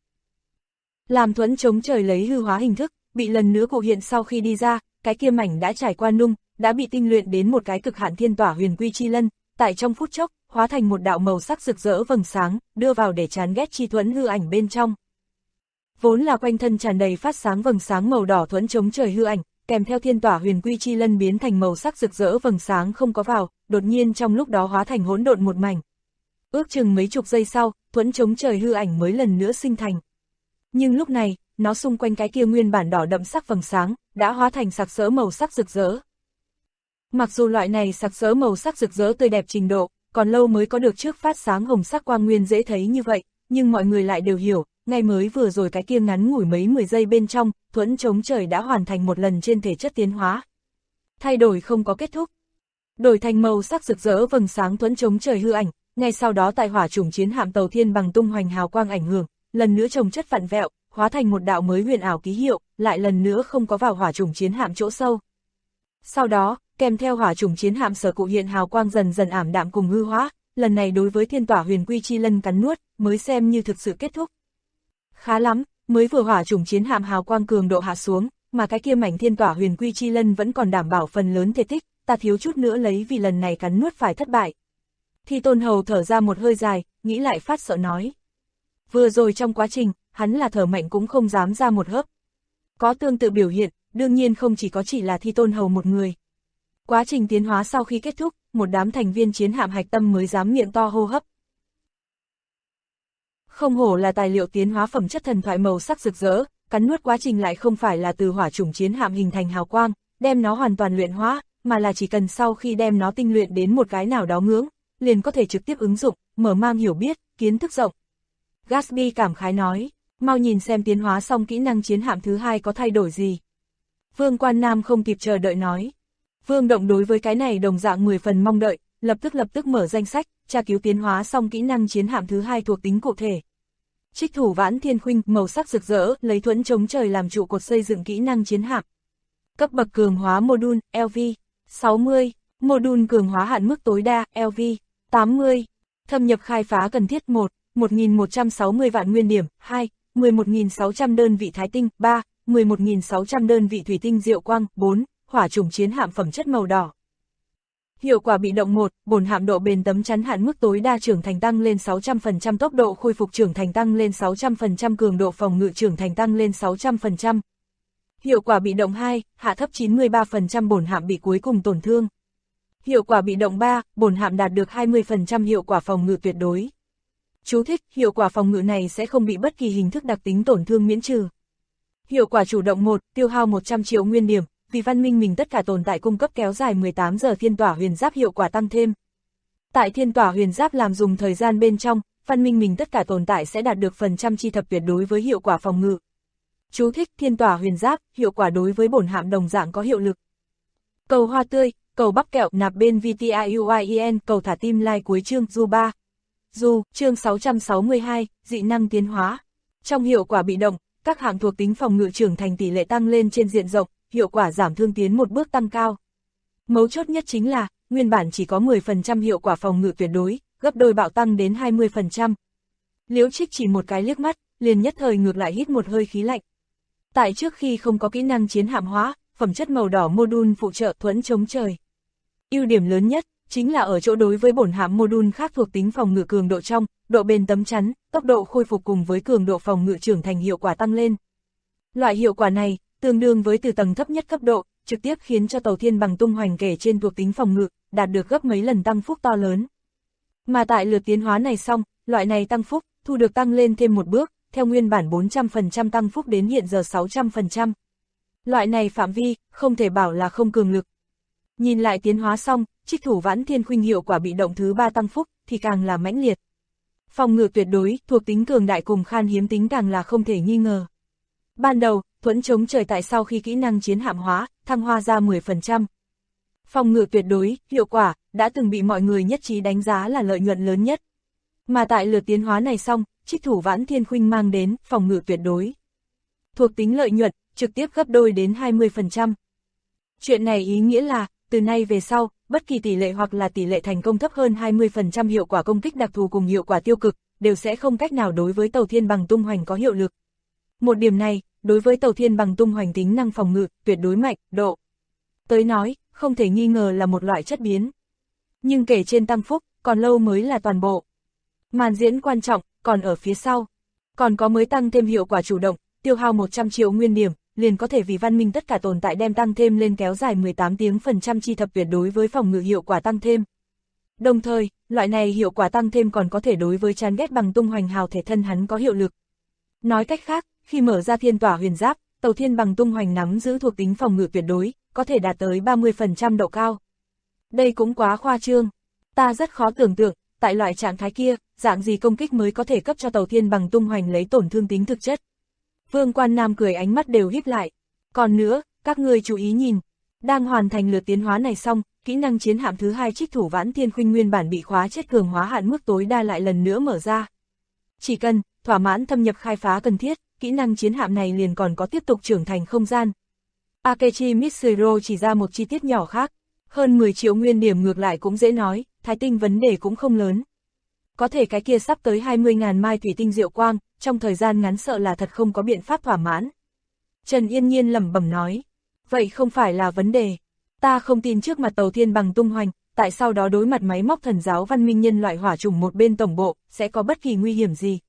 Làm thuẫn chống trời lấy hư hóa hình thức, bị lần nữa cụ hiện sau khi đi ra, cái kia mảnh đã trải qua nung, đã bị tinh luyện đến một cái cực hạn Thiên Tỏa Huyền Quy Chi Lân, tại trong phút chốc, hóa thành một đạo màu sắc rực rỡ vầng sáng, đưa vào để chán ghét chi thuẫn hư ảnh bên trong. Vốn là quanh thân tràn đầy phát sáng vầng sáng màu đỏ thuẫn chống trời hư ảnh, kèm theo Thiên Tỏa Huyền Quy Chi Lân biến thành màu sắc rực rỡ vầng sáng không có vào, đột nhiên trong lúc đó hóa thành hỗn độn một mảnh. Ước chừng mấy chục giây sau, thuẫn chống trời hư ảnh mới lần nữa sinh thành. Nhưng lúc này, nó xung quanh cái kia nguyên bản đỏ đậm sắc vầng sáng, đã hóa thành sặc sỡ màu sắc rực rỡ. Mặc dù loại này sặc sỡ màu sắc rực rỡ tươi đẹp trình độ, còn lâu mới có được trước phát sáng hồng sắc quang nguyên dễ thấy như vậy, nhưng mọi người lại đều hiểu, ngay mới vừa rồi cái kia ngắn ngủi mấy 10 giây bên trong, thuẫn chống trời đã hoàn thành một lần trên thể chất tiến hóa. Thay đổi không có kết thúc. Đổi thành màu sắc rực rỡ vầng sáng thuẫn chống trời hư ảnh, ngay sau đó tại hỏa trùng chiến hạm tàu Thiên Bằng tung hoành hào quang ảnh hưởng, lần nữa chồng chất vặn vẹo, hóa thành một đạo mới huyền ảo ký hiệu, lại lần nữa không có vào hỏa trùng chiến hạm chỗ sâu. Sau đó, kèm theo hỏa trùng chiến hạm sở cụ hiện hào quang dần dần ảm đạm cùng hư hóa, lần này đối với Thiên Tỏa Huyền Quy Chi Lân cắn nuốt, mới xem như thực sự kết thúc. Khá lắm, mới vừa hỏa trùng chiến hạm hào quang cường độ hạ xuống, mà cái kia mảnh Thiên Tỏa Huyền Quy Chi Lân vẫn còn đảm bảo phần lớn thể tích, ta thiếu chút nữa lấy vì lần này cắn nuốt phải thất bại. Thi Tôn Hầu thở ra một hơi dài, nghĩ lại phát sợ nói. Vừa rồi trong quá trình, hắn là thở mạnh cũng không dám ra một hớp. Có tương tự biểu hiện, đương nhiên không chỉ là Thi Tôn Hầu một người. Quá trình tiến hóa sau khi kết thúc, một đám thành viên chiến hạm hạch tâm mới dám miệng to hô hấp. Không hổ là tài liệu tiến hóa phẩm chất thần thoại màu sắc rực rỡ, cắn nuốt quá trình lại không phải là từ hỏa trùng chiến hạm hình thành hào quang, đem nó hoàn toàn luyện hóa, mà là chỉ cần sau khi đem nó tinh luyện đến một cái nào đó ngưỡng, liền có thể trực tiếp ứng dụng, mở mang hiểu biết, kiến thức rộng. Gatsby cảm khái nói, mau nhìn xem tiến hóa xong kỹ năng chiến hạm thứ 2 có thay đổi gì. Vương Quan Nam không kịp chờ đợi nói. Vương Động đối với cái này đồng dạng 10 phần mong đợi, lập tức mở danh sách, tra cứu tiến hóa xong kỹ năng chiến hạm thứ 2 thuộc tính cụ thể. Trích Thủ Vãn Thiên Khuynh, màu sắc rực rỡ, lấy thuẫn chống trời làm trụ cột xây dựng kỹ năng chiến hạm. Cấp bậc cường hóa module, LV 60, module cường hóa hạn mức tối đa, LV 80. Thâm nhập khai phá cần thiết 1, 1.160 vạn nguyên điểm, 2, 11.600 đơn vị thái tinh, 3, 11.600 đơn vị thủy tinh diệu quang, 4, hỏa trùng chiến hạm phẩm chất màu đỏ. Hiệu quả bị động 1, bổn hạm độ bền tấm chắn hạn mức tối đa trưởng thành tăng lên 600%, tốc độ khôi phục trưởng thành tăng lên 600%, cường độ phòng ngự trưởng thành tăng lên 600%. Hiệu quả bị động 2, hạ thấp 93% bổn hạm bị cuối cùng tổn thương. Hiệu quả bị động 3, bổn hạm đạt được 20% hiệu quả phòng ngự tuyệt đối. Chú thích, hiệu quả phòng ngự này sẽ không bị bất kỳ hình thức đặc tính tổn thương miễn trừ. Hiệu quả chủ động 1, tiêu hao 100 triệu nguyên điểm, vì văn minh mình tất cả tồn tại cung cấp kéo dài 18 giờ thiên tỏa huyền giáp hiệu quả tăng thêm. Tại thiên tỏa huyền giáp làm dùng thời gian bên trong, văn minh mình tất cả tồn tại sẽ đạt được phần trăm chi thập tuyệt đối với hiệu quả phòng ngự. Chú thích, thiên tỏa huyền giáp, hiệu quả đối với bổn hạm đồng dạng có hiệu lực. Cầu hoa tươi, cầu bắp kẹo, nạp bên VTIUIEN, cầu thả tim like cuối chương, du 3. Du, chương 662, dị năng tiến hóa. Trong hiệu quả bị động, các hạng thuộc tính phòng ngự trưởng thành tỷ lệ tăng lên trên diện rộng, hiệu quả giảm thương tiến một bước tăng cao. Mấu chốt nhất chính là, nguyên bản chỉ có 10% hiệu quả phòng ngự tuyệt đối, gấp đôi bạo tăng đến 20%. Liễu Trích chỉ một cái liếc mắt, liền nhất thời ngược lại hít một hơi khí lạnh. Tại trước khi không có kỹ năng chiến hạm hóa, phẩm chất màu đỏ module phụ trợ thuẫn chống trời. Ưu điểm lớn nhất, chính là ở chỗ đối với bổn hạm module khác thuộc tính phòng ngự cường độ trong, độ bền tấm chắn, tốc độ khôi phục cùng với cường độ phòng ngự trưởng thành hiệu quả tăng lên. Loại hiệu quả này, tương đương với từ tầng thấp nhất cấp độ, trực tiếp khiến cho tàu thiên bằng tung hoành kể trên thuộc tính phòng ngự, đạt được gấp mấy lần tăng phúc to lớn. Mà tại lượt tiến hóa này xong, loại này tăng phúc, thu được tăng lên thêm một bước, theo nguyên bản 400% tăng phúc đến hiện giờ 600%. Loại này phạm vi, không thể bảo là không cường lực. Nhìn lại tiến hóa xong, Trích Thủ Vãn Thiên Khuynh hiệu quả bị động thứ 3 tăng phúc, thì càng là mãnh liệt. Phòng ngự tuyệt đối, thuộc tính cường đại cùng khan hiếm tính càng là không thể nghi ngờ. Ban đầu, thuẫn chống trời tại sau khi kỹ năng chiến hạm hóa, thăng hoa ra 10%. Phòng ngự tuyệt đối, hiệu quả, đã từng bị mọi người nhất trí đánh giá là lợi nhuận lớn nhất. Mà tại lượt tiến hóa này xong, Trích Thủ Vãn Thiên Khuynh mang đến, phòng ngự tuyệt đối. Thuộc tính lợi nhuận, trực tiếp gấp đôi đến 20%. Chuyện này ý nghĩa là, từ nay về sau, bất kỳ tỷ lệ hoặc là tỷ lệ thành công thấp hơn 20% hiệu quả công kích đặc thù cùng hiệu quả tiêu cực, đều sẽ không cách nào đối với tàu thiên bằng tung hoành có hiệu lực. Một điểm này, đối với tàu thiên bằng tung hoành tính năng phòng ngự, tuyệt đối mạnh, độ tới nói, không thể nghi ngờ là một loại chất biến. Nhưng kể trên tăng phúc, còn lâu mới là toàn bộ. Màn diễn quan trọng, còn ở phía sau. Còn có mới tăng thêm hiệu quả chủ động, tiêu hao 100 triệu nguyên điểm, liền có thể vì văn minh tất cả tồn tại đem tăng thêm lên kéo dài 18 tiếng phần trăm chi thập tuyệt đối với phòng ngự hiệu quả tăng thêm. Đồng thời, loại này hiệu quả tăng thêm còn có thể đối với chán ghét bằng tung hoành hào thể thân hắn có hiệu lực. Nói cách khác, khi mở ra thiên tỏa huyền giáp, tàu thiên bằng tung hoành nắm giữ thuộc tính phòng ngự tuyệt đối, có thể đạt tới 30% độ cao. Đây cũng quá khoa trương. Ta rất khó tưởng tượng, tại loại trạng thái kia, dạng gì công kích mới có thể cấp cho tàu thiên bằng tung hoành lấy tổn thương tính thực chất. Vương Quan Nam cười ánh mắt đều híp lại. Còn nữa, các ngươi chú ý nhìn. Đang hoàn thành lượt tiến hóa này xong, kỹ năng chiến hạm thứ 2 Trích Thủ Vãn Thiên Khuynh nguyên bản bị khóa chết cường hóa hạn mức tối đa lại lần nữa mở ra. Chỉ cần thỏa mãn thâm nhập khai phá cần thiết, kỹ năng chiến hạm này liền còn có tiếp tục trưởng thành không gian. Akechi Mitsuro chỉ ra một chi tiết nhỏ khác. Hơn 10 triệu nguyên điểm ngược lại cũng dễ nói, Thái Tinh vấn đề cũng không lớn. Có thể cái kia sắp tới 20.000 mai thủy tinh diệu quang, trong thời gian ngắn sợ là thật không có biện pháp thỏa mãn. Trần Yên Nhiên lẩm bẩm nói, vậy không phải là vấn đề. Ta không tin trước mặt tàu thiên bằng tung hoành, tại sau đó đối mặt máy móc thần giáo văn minh nhân loại hỏa chủng một bên tổng bộ, sẽ có bất kỳ nguy hiểm gì.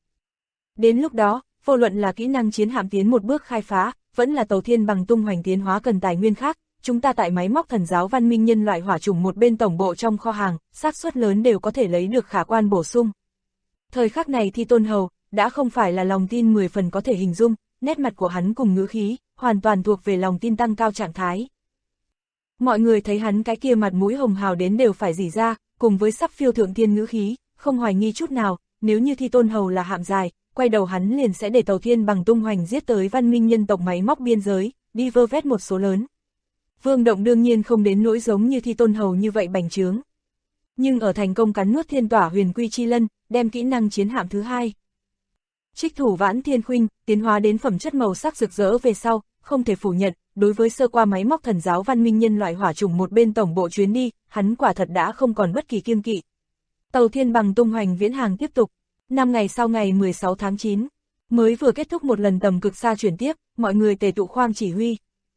Đến lúc đó, vô luận là kỹ năng chiến hạm tiến một bước khai phá, vẫn là tàu thiên bằng tung hoành tiến hóa cần tài nguyên khác, chúng ta tại máy móc thần giáo văn minh nhân loại hỏa chủng một bên tổng bộ trong kho hàng, xác suất lớn đều có thể lấy được khả quan bổ sung. Thời khắc này Thi Tôn Hầu, đã không phải là lòng tin 10 phần có thể hình dung, nét mặt của hắn cùng ngữ khí, hoàn toàn thuộc về lòng tin tăng cao trạng thái. Mọi người thấy hắn cái kia mặt mũi hồng hào đến đều phải rỉ ra, cùng với sắp phiêu thượng thiên ngữ khí, không hoài nghi chút nào, nếu như Thi Tôn Hầu là hạm dài, quay đầu hắn liền sẽ để tàu thiên bằng tung hoành giết tới văn minh nhân tộc máy móc biên giới, đi vơ vét một số lớn. Vương Động đương nhiên không đến nỗi giống như Thi Tôn Hầu như vậy bành trướng. Nhưng ở thành công cắn nuốt thiên tỏa huyền quy chi lân, đem kỹ năng chiến hạm thứ 2. Trích Thủ Vãn Thiên Khuynh, tiến hóa đến phẩm chất màu sắc rực rỡ về sau, không thể phủ nhận, đối với sơ qua máy móc thần giáo văn minh nhân loại hỏa chủng một bên tổng bộ chuyến đi, hắn quả thật đã không còn bất kỳ kiêng kỵ. Tàu thiên bằng tung hoành viễn hàng tiếp tục. 5 ngày sau ngày 16 tháng 9, mới vừa kết thúc một lần tầm cực xa chuyển tiếp, mọi người tề tụ khoang chỉ huy.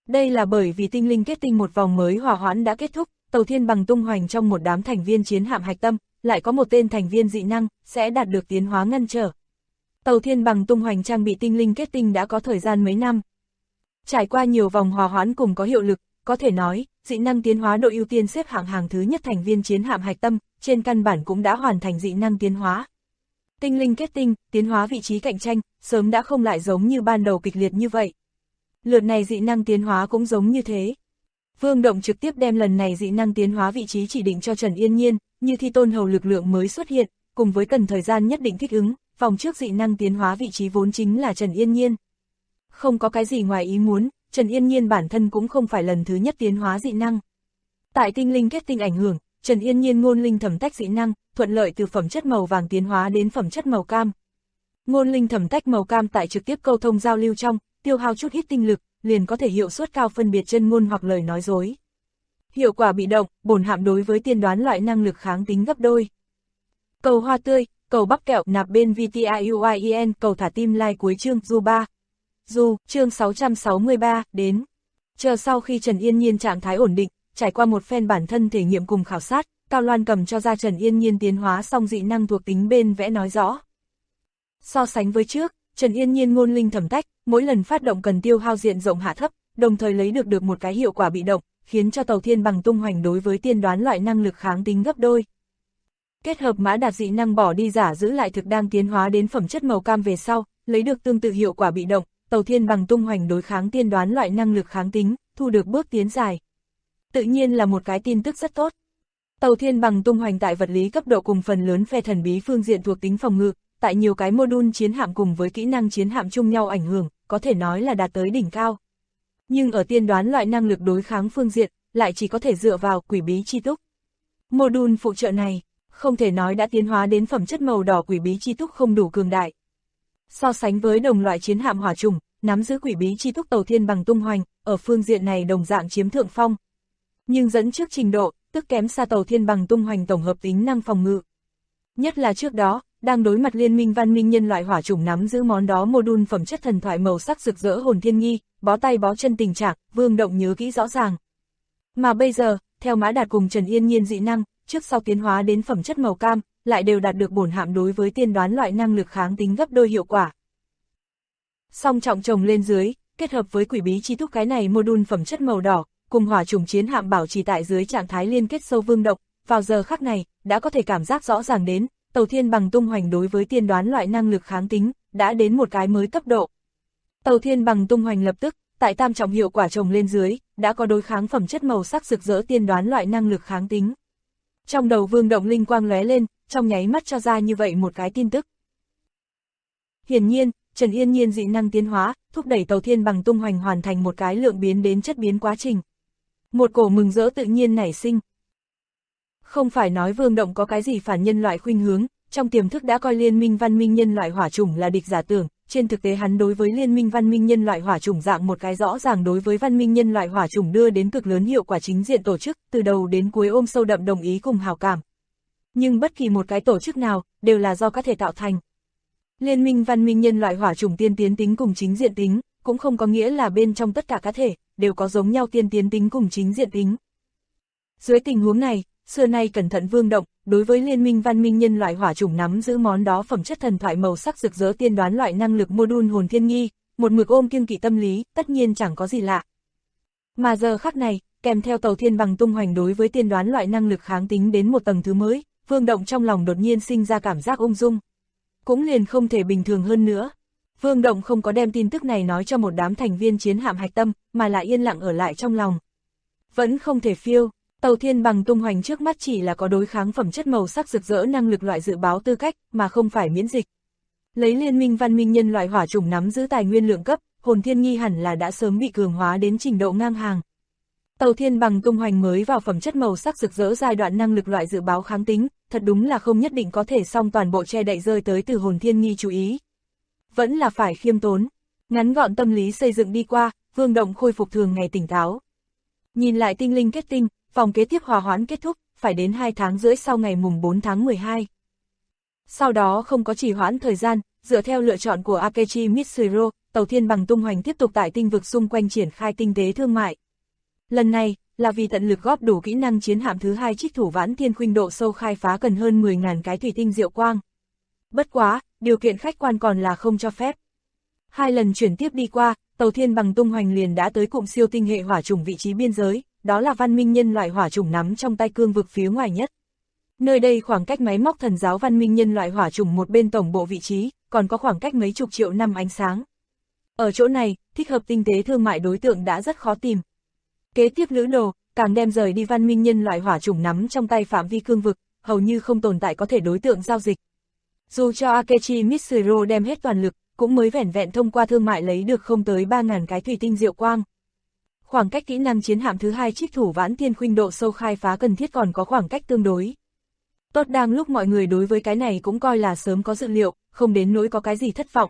Đây là bởi vì tinh linh kết tinh một vòng mới hòa hoãn đã kết thúc, Tàu Thiên Bằng tung hoành trong một đám thành viên chiến hạm hạch tâm, lại có một tên thành viên dị năng, sẽ đạt được tiến hóa ngăn trở. Tàu Thiên Bằng tung hoành trang bị tinh linh kết tinh đã có thời gian mấy năm. Trải qua nhiều vòng hòa hoãn cùng có hiệu lực, có thể nói, dị năng tiến hóa độ ưu tiên xếp hạng hàng thứ nhất thành viên chiến hạm hạch tâm, trên căn bản cũng đã hoàn thành dị năng tiến hóa. Tinh linh kết tinh, tiến hóa vị trí cạnh tranh, sớm đã không lại giống như ban đầu kịch liệt như vậy. Lượt này dị năng tiến hóa cũng giống như thế. Vương Động trực tiếp đem lần này dị năng tiến hóa vị trí chỉ định cho Trần Yên Nhiên, như thi tôn hầu lực lượng mới xuất hiện, cùng với cần thời gian nhất định thích ứng, vòng trước dị năng tiến hóa vị trí vốn chính là Trần Yên Nhiên. Không có cái gì ngoài ý muốn, Trần Yên Nhiên bản thân cũng không phải lần thứ nhất tiến hóa dị năng. Tại tinh linh kết tinh ảnh hưởng, Trần Yên Nhiên ngôn linh thẩm tách dị năng, thuận lợi từ phẩm chất màu vàng tiến hóa đến phẩm chất màu cam. Ngôn linh thẩm tách màu cam tại trực tiếp câu thông giao lưu trong, tiêu hao chút ít tinh lực, liền có thể hiệu suất cao phân biệt chân ngôn hoặc lời nói dối. Hiệu quả bị động, bổn hạm đối với tiên đoán loại năng lực kháng tính gấp đôi. Cầu hoa tươi, cầu bắp kẹo nạp bên VTIUIEN, cầu thả tim like cuối chương du 3. Du, chương 663, đến. Chờ sau khi Trần Yên Nhiên trạng thái ổn định, trải qua một phen bản thân thể nghiệm cùng khảo sát, Cao Loan cầm cho ra Trần Yên Nhiên tiến hóa xong dị năng thuộc tính bên vẽ nói rõ. So sánh với trước, Trần Yên Nhiên ngôn linh thẩm tách, mỗi lần phát động cần tiêu hao diện rộng hạ thấp, đồng thời lấy được một cái hiệu quả bị động, khiến cho Tàu Thiên Bằng tung hoành đối với tiên đoán loại năng lực kháng tính gấp đôi. Kết hợp Mã Đạt dị năng bỏ đi giả giữ lại thực đang tiến hóa đến phẩm chất màu cam về sau, lấy được tương tự hiệu quả bị động, Tàu Thiên Bằng tung hoành đối kháng tiên đoán loại năng lực kháng tính, thu được bước tiến dài. Tự nhiên là một cái tin tức rất tốt. Tàu Thiên Bằng tung hoành tại vật lý cấp độ cùng phần lớn phe thần bí phương diện thuộc tính phòng ngự, tại nhiều cái module chiến hạm cùng với kỹ năng chiến hạm chung nhau ảnh hưởng, có thể nói là đạt tới đỉnh cao. Nhưng ở tiên đoán loại năng lực đối kháng phương diện, lại chỉ có thể dựa vào quỷ bí chi túc. Module phụ trợ này, không thể nói đã tiến hóa đến phẩm chất màu đỏ, quỷ bí chi túc không đủ cường đại. So sánh với đồng loại chiến hạm hỏa trùng, nắm giữ quỷ bí chi túc Tàu Thiên Bằng tung hoành, ở phương diện này đồng dạng chiếm thượng phong. Nhưng dẫn trước trình độ, tức kém xa Tàu Thiên Bằng tung hoành tổng hợp tính năng phòng ngự. Nhất là trước đó, đang đối mặt liên minh văn minh nhân loại hỏa chủng nắm giữ món đó module phẩm chất thần thoại màu sắc rực rỡ hồn thiên nghi, bó tay bó chân tình trạng, Vương Động nhớ kỹ rõ ràng. Mà bây giờ, theo Mã Đạt cùng Trần Yên Nhiên dị năng, trước sau tiến hóa đến phẩm chất màu cam, lại đều đạt được bổn hạm đối với tiên đoán loại năng lực kháng tính gấp đôi hiệu quả. Song trọng chồng lên dưới, kết hợp với quỷ bí chi túc cái này module phẩm chất màu đỏ, cùng hỏa chủng chiến hạm bảo trì tại dưới trạng thái liên kết sâu Vương Động, vào giờ khắc này, đã có thể cảm giác rõ ràng đến, Tàu Thiên Bằng tung hoành đối với tiên đoán loại năng lực kháng tính, đã đến một cái mới cấp độ. Tàu Thiên Bằng tung hoành lập tức, tại tam trọng hiệu quả chồng lên dưới, đã có đối kháng phẩm chất màu sắc rực rỡ tiên đoán loại năng lực kháng tính. Trong đầu Vương Động linh quang lóe lên, trong nháy mắt cho ra như vậy một cái tin tức. Hiển nhiên, Trần Yên Nhiên dị năng tiến hóa, thúc đẩy Tàu Thiên Bằng tung hoành hoàn thành một cái lượng biến đến chất biến quá trình. Một cổ mừng rỡ tự nhiên nảy sinh. Không phải nói Vương Động có cái gì phản nhân loại khuynh hướng, trong tiềm thức đã coi liên minh văn minh nhân loại hỏa chủng là địch giả tưởng, trên thực tế hắn đối với liên minh văn minh nhân loại hỏa chủng dạng một cái rõ ràng đối với văn minh nhân loại hỏa chủng đưa đến cực lớn hiệu quả chính diện tổ chức, từ đầu đến cuối ôm sâu đậm đồng ý cùng hào cảm. Nhưng bất kỳ một cái tổ chức nào, đều là do cá thể tạo thành. Liên minh văn minh nhân loại hỏa chủng tiên tiến tính cùng chính diện tính, cũng không có nghĩa là bên trong tất cả cá thể, đều có giống nhau tiên tiến tính cùng chính diện tính. Dưới tình huống này, xưa nay cẩn thận Vương Động, đối với liên minh văn minh nhân loại hỏa chủng nắm giữ món đó phẩm chất thần thoại màu sắc rực rỡ tiên đoán loại năng lực module hồn thiên nghi, một mực ôm kiêng kỵ tâm lý, tất nhiên chẳng có gì lạ. Mà giờ khắc này, kèm theo Tàu Thiên Bằng tung hoành đối với tiên đoán loại năng lực kháng tính đến một tầng thứ mới, Vương Động trong lòng đột nhiên sinh ra cảm giác ung dung. Cũng liền không thể bình thường hơn nữa. Vương Động không có đem tin tức này nói cho một đám thành viên chiến hạm hạch tâm, mà là yên lặng ở lại trong lòng. Vẫn không thể phiêu. Tàu Thiên Bằng tung hoành trước mắt chỉ là có đối kháng phẩm chất màu sắc rực rỡ năng lực loại dự báo tư cách, mà không phải miễn dịch. Lấy liên minh văn minh nhân loại hỏa chủng nắm giữ tài nguyên lượng cấp, hồn thiên nghi hẳn là đã sớm bị cường hóa đến trình độ ngang hàng. Tàu Thiên Bằng tung hoành mới vào phẩm chất màu sắc rực rỡ giai đoạn năng lực loại dự báo kháng tính, thật đúng là không nhất định có thể xong toàn bộ che đậy rơi tới từ hồn thiên nghi chú ý. Vẫn là phải khiêm tốn. Ngắn gọn tâm lý xây dựng đi qua, Vương Động khôi phục thường ngày tỉnh táo. Nhìn lại tinh linh kết tinh, vòng kế tiếp hòa hoãn kết thúc, phải đến 2 tháng rưỡi sau ngày mùng 4 tháng 12. Sau đó không có trì hoãn thời gian, dựa theo lựa chọn của Akechi Mitsuru, Tàu Thiên Bằng tung hoành tiếp tục tại tinh vực xung quanh triển khai tinh tế thương mại. Lần này, là vì tận lực góp đủ kỹ năng chiến hạm thứ hai Trích Thủ Vãn Thiên Khuynh độ sâu khai phá cần hơn 10.000 cái thủy tinh diệu quang. Bất quá, điều kiện khách quan còn là không cho phép. 2 lần chuyển tiếp đi qua, Tàu Thiên Bằng tung hoành liền đã tới cụm siêu tinh hệ hỏa chủng vị trí biên giới, đó là văn minh nhân loại hỏa chủng nắm trong tay cương vực phía ngoài nhất. Nơi đây khoảng cách máy móc thần giáo văn minh nhân loại hỏa chủng một bên tổng bộ vị trí, còn có khoảng cách mấy chục triệu năm ánh sáng. Ở chỗ này, thích hợp tinh tế thương mại đối tượng đã rất khó tìm. Kế tiếp lữ đồ, càng đem rời đi văn minh nhân loại hỏa chủng nắm trong tay phạm vi cương vực, hầu như không tồn tại có thể đối tượng giao dịch. Dù cho Akechi Mitsuru đem hết toàn lực, cũng mới vẻn vẹn thông qua thương mại lấy được không tới 3.000 cái thủy tinh diệu quang. Khoảng cách kỹ năng chiến hạm thứ hai Trích Thủ Vãn Thiên Khuynh độ sâu khai phá cần thiết còn có khoảng cách tương đối. Tốt đang lúc mọi người đối với cái này cũng coi là sớm có dự liệu, không đến nỗi có cái gì thất vọng.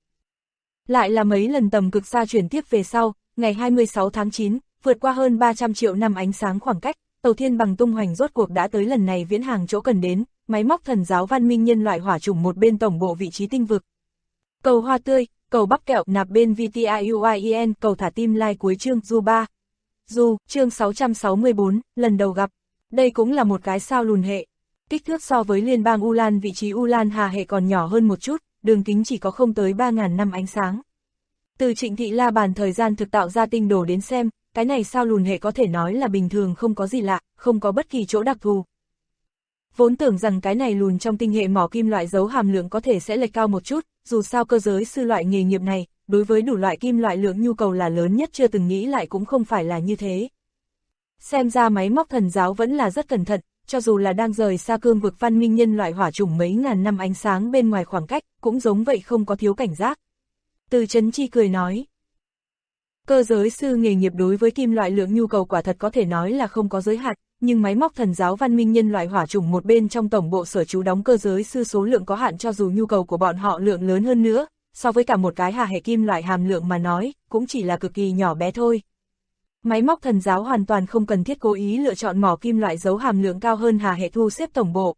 Lại là mấy lần tầm cực xa chuyển tiếp về sau, ngày 26 tháng 9, vượt qua hơn 300 triệu năm ánh sáng khoảng cách, Tàu Thiên Bằng tung hoành rốt cuộc đã tới lần này viễn hàng chỗ cần đến, máy móc thần giáo văn minh nhân loại hỏa chủng một bên tổng bộ vị trí tinh vực. Cầu hoa tươi, cầu bắp kẹo nạp bên VTIUIEN, cầu thả tim like cuối chương Du 3. Du, chương 664, lần đầu gặp. Đây cũng là một cái sao lùn hệ. Kích thước so với liên bang Ulan vị trí Ulan Hà hệ còn nhỏ hơn một chút, đường kính chỉ có không tới 3.000 năm ánh sáng. Từ Trịnh Thị La Bàn thời gian thực tạo ra tinh đồ đến xem, cái này sao lùn hệ có thể nói là bình thường không có gì lạ, không có bất kỳ chỗ đặc thù. Vốn tưởng rằng cái này lùn trong tinh hệ mỏ kim loại dấu hàm lượng có thể sẽ lệch cao một chút, dù sao cơ giới sư loại nghề nghiệp này, đối với đủ loại kim loại lượng nhu cầu là lớn nhất, chưa từng nghĩ lại cũng không phải là như thế. Xem ra máy móc thần giáo vẫn là rất cẩn thận, cho dù là đang rời xa cương vực văn minh nhân loại hỏa chủng mấy ngàn năm ánh sáng bên ngoài khoảng cách, cũng giống vậy không có thiếu cảnh giác. Từ Chấn Chi cười nói. Cơ giới sư nghề nghiệp đối với kim loại lượng nhu cầu quả thật có thể nói là không có giới hạn, nhưng máy móc thần giáo văn minh nhân loại hỏa chủng một bên trong tổng bộ sở trú đóng cơ giới sư số lượng có hạn, cho dù nhu cầu của bọn họ lượng lớn hơn nữa, so với cả một cái hà hệ kim loại hàm lượng mà nói, cũng chỉ là cực kỳ nhỏ bé thôi. Máy móc thần giáo hoàn toàn không cần thiết cố ý lựa chọn mỏ kim loại dấu hàm lượng cao hơn hà hệ thu xếp tổng bộ.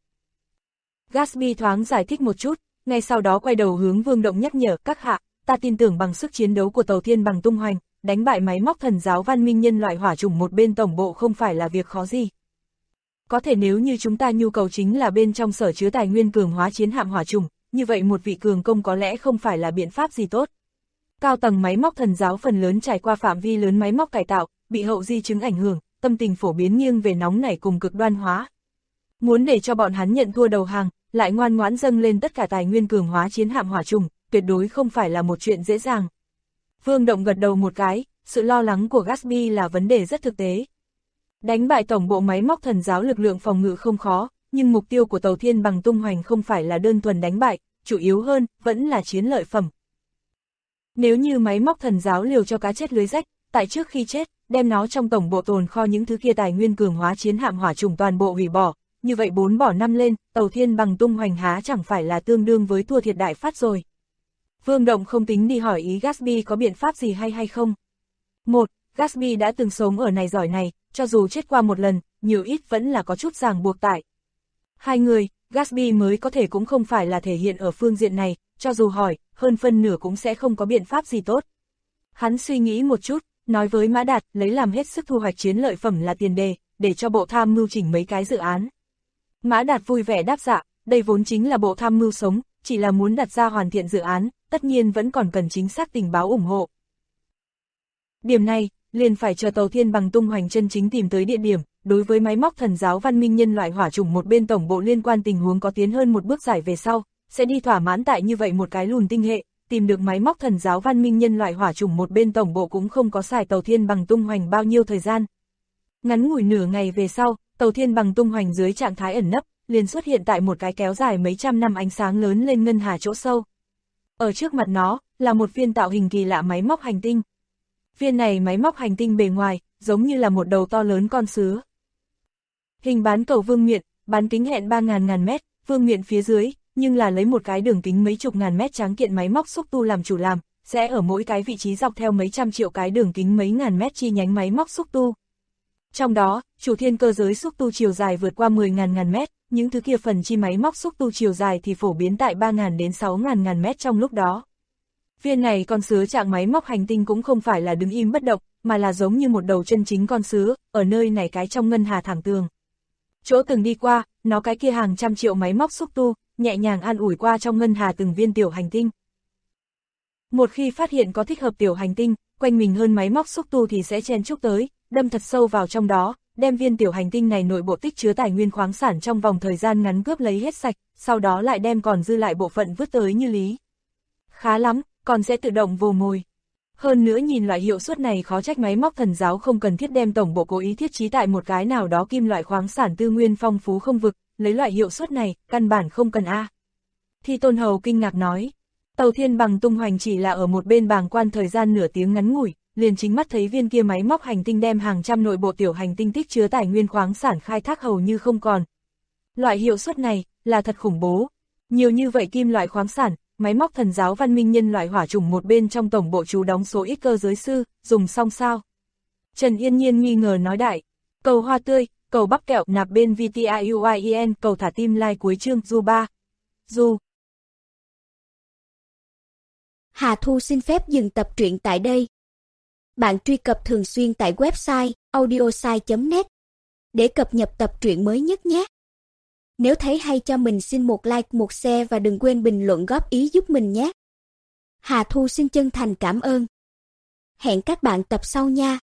Gatsby thoáng giải thích một chút, ngay sau đó quay đầu hướng Vương Động nhắc nhở các hạ, ta tin tưởng bằng sức chiến đấu của Tàu Thiên Bằng tung hoành, đánh bại máy móc thần giáo văn minh nhân loại hỏa chủng một bên tổng bộ không phải là việc khó gì. Có thể nếu như chúng ta nhu cầu chính là bên trong sở chứa tài nguyên cường hóa chiến hạm hỏa chủng, như vậy một vị cường công có lẽ không phải là biện pháp gì tốt. Cao tầng máy móc thần giáo phần lớn trải qua phạm vi lớn máy móc cải tạo, bị hậu di chứng ảnh hưởng, tâm tình phổ biến nghiêng về nóng nảy cùng cực đoan hóa. Muốn để cho bọn hắn nhận thua đầu hàng, lại ngoan ngoãn dâng lên tất cả tài nguyên cường hóa chiến hạm hỏa chủng, tuyệt đối không phải là một chuyện dễ dàng. Vương Động gật đầu một cái, sự lo lắng của Gatsby là vấn đề rất thực tế. Đánh bại tổng bộ máy móc thần giáo lực lượng phòng ngự không khó, nhưng mục tiêu của Tàu Thiên Bằng tung hoành không phải là đơn thuần đánh bại, chủ yếu hơn, vẫn là chiến lợi phẩm. Nếu như máy móc thần giáo liều cho cá chết lưới rách, tại trước khi chết, đem nó trong tổng bộ tồn kho những thứ kia tài nguyên cường hóa chiến hạm hỏa chủng toàn bộ hủy bỏ, như vậy 4 bỏ 5 lên, Tàu Thiên Bằng tung hoành há chẳng phải là tương đương với thua thiệt đại phát rồi. Vương Động không tính đi hỏi ý Gatsby có biện pháp gì hay không. 1. Gatsby đã từng sống ở này giỏi này, cho dù chết qua một lần, nhiều ít vẫn là có chút ràng buộc tại. 2 người, Gatsby mới có thể cũng không phải là thể hiện ở phương diện này, cho dù hỏi, hơn phân nửa cũng sẽ không có biện pháp gì tốt. Hắn suy nghĩ một chút, nói với Mã Đạt, lấy làm hết sức thu hoạch chiến lợi phẩm là tiền đề, để cho bộ tham mưu chỉnh mấy cái dự án. Mã Đạt vui vẻ đáp dạ, đây vốn chính là bộ tham mưu sống, chỉ là muốn đặt ra hoàn thiện dự án, tất nhiên vẫn còn cần chính xác tình báo ủng hộ. Điểm này, liền phải chờ Tàu Thiên Bằng tung hoành chân chính tìm tới địa điểm, đối với máy móc thần giáo văn minh nhân loại hỏa chủng một bên tổng bộ liên quan tình huống có tiến hơn một bước giải về sau, sẽ đi thỏa mãn tại như vậy một cái lùn tinh hệ, tìm được máy móc thần giáo văn minh nhân loại hỏa chủng một bên tổng bộ cũng không có xài Tàu Thiên Bằng tung hoành bao nhiêu thời gian. Ngắn ngủi nửa ngày về sau, Tàu Thiên Bằng tung hoành dưới trạng thái ẩn nấp, liền xuất hiện tại một cái kéo dài mấy trăm năm ánh sáng lớn lên ngân hà chỗ sâu. Ở trước mặt nó, là một viên tạo hình kỳ lạ máy móc hành tinh. Viên này máy móc hành tinh bề ngoài, giống như là một đầu to lớn con sứa. Hình bán cầu vương miện, bán kính hẹn 3.000 mét, vương miện phía dưới, nhưng là lấy một cái đường kính mấy chục ngàn mét tráng kiện máy móc xúc tu làm chủ làm, sẽ ở mỗi cái vị trí dọc theo mấy trăm triệu cái đường kính mấy ngàn mét chi nhánh máy móc xúc tu. Trong đó, chủ thiên cơ giới xúc tu chiều dài vượt qua 10.000 mét, những thứ kia phần chi máy móc xúc tu chiều dài thì phổ biến tại 3.000 đến 6.000 mét trong lúc đó. Viên này con sứa trạng máy móc hành tinh cũng không phải là đứng im bất động, mà là giống như một đầu chân chính con sứa, ở nơi này cái trong ngân hà thẳng tường. Chỗ từng đi qua, nó cái kia hàng trăm triệu máy móc xúc tu, nhẹ nhàng an ủi qua trong ngân hà từng viên tiểu hành tinh. Một khi phát hiện có thích hợp tiểu hành tinh, quanh mình hơn máy móc xúc tu thì sẽ chen chúc tới, đâm thật sâu vào trong đó, đem viên tiểu hành tinh này nội bộ tích chứa tài nguyên khoáng sản trong vòng thời gian ngắn cướp lấy hết sạch, sau đó lại đem còn dư lại bộ phận vứt tới như lý. Khá lắm, còn sẽ tự động vồ mồi. Hơn nữa nhìn loại hiệu suất này khó trách máy móc thần giáo không cần thiết đem tổng bộ cố ý thiết trí tại một cái nào đó kim loại khoáng sản tư nguyên phong phú không vực, lấy loại hiệu suất này, căn bản không cần a. Thi Tôn Hầu kinh ngạc nói, tàu thiên bằng tung hoành chỉ là ở một bên bàng quan thời gian nửa tiếng ngắn ngủi, liền chính mắt thấy viên kia máy móc hành tinh đem hàng trăm nội bộ tiểu hành tinh tích chứa tài nguyên khoáng sản khai thác hầu như không còn. Loại hiệu suất này, là thật khủng bố. Nhiều như vậy kim loại khoáng sản, máy móc thần giáo văn minh nhân loại hỏa chủng một bên trong tổng bộ trú đóng số ít cơ giới sư, dùng xong sao? Trần Yên Nhiên nghi ngờ nói đại, cầu hoa tươi, cầu bắp kẹo nạp bên VTIUIEN, cầu thả tim like cuối chương du 3. Du. Hà Thu xin phép dừng tập truyện tại đây. Bạn truy cập thường xuyên tại website audiosai.net để cập nhật tập truyện mới nhất nhé. Nếu thấy hay cho mình xin một like, một share và đừng quên bình luận góp ý giúp mình nhé. Hà Thu xin chân thành cảm ơn. Hẹn các bạn tập sau nha.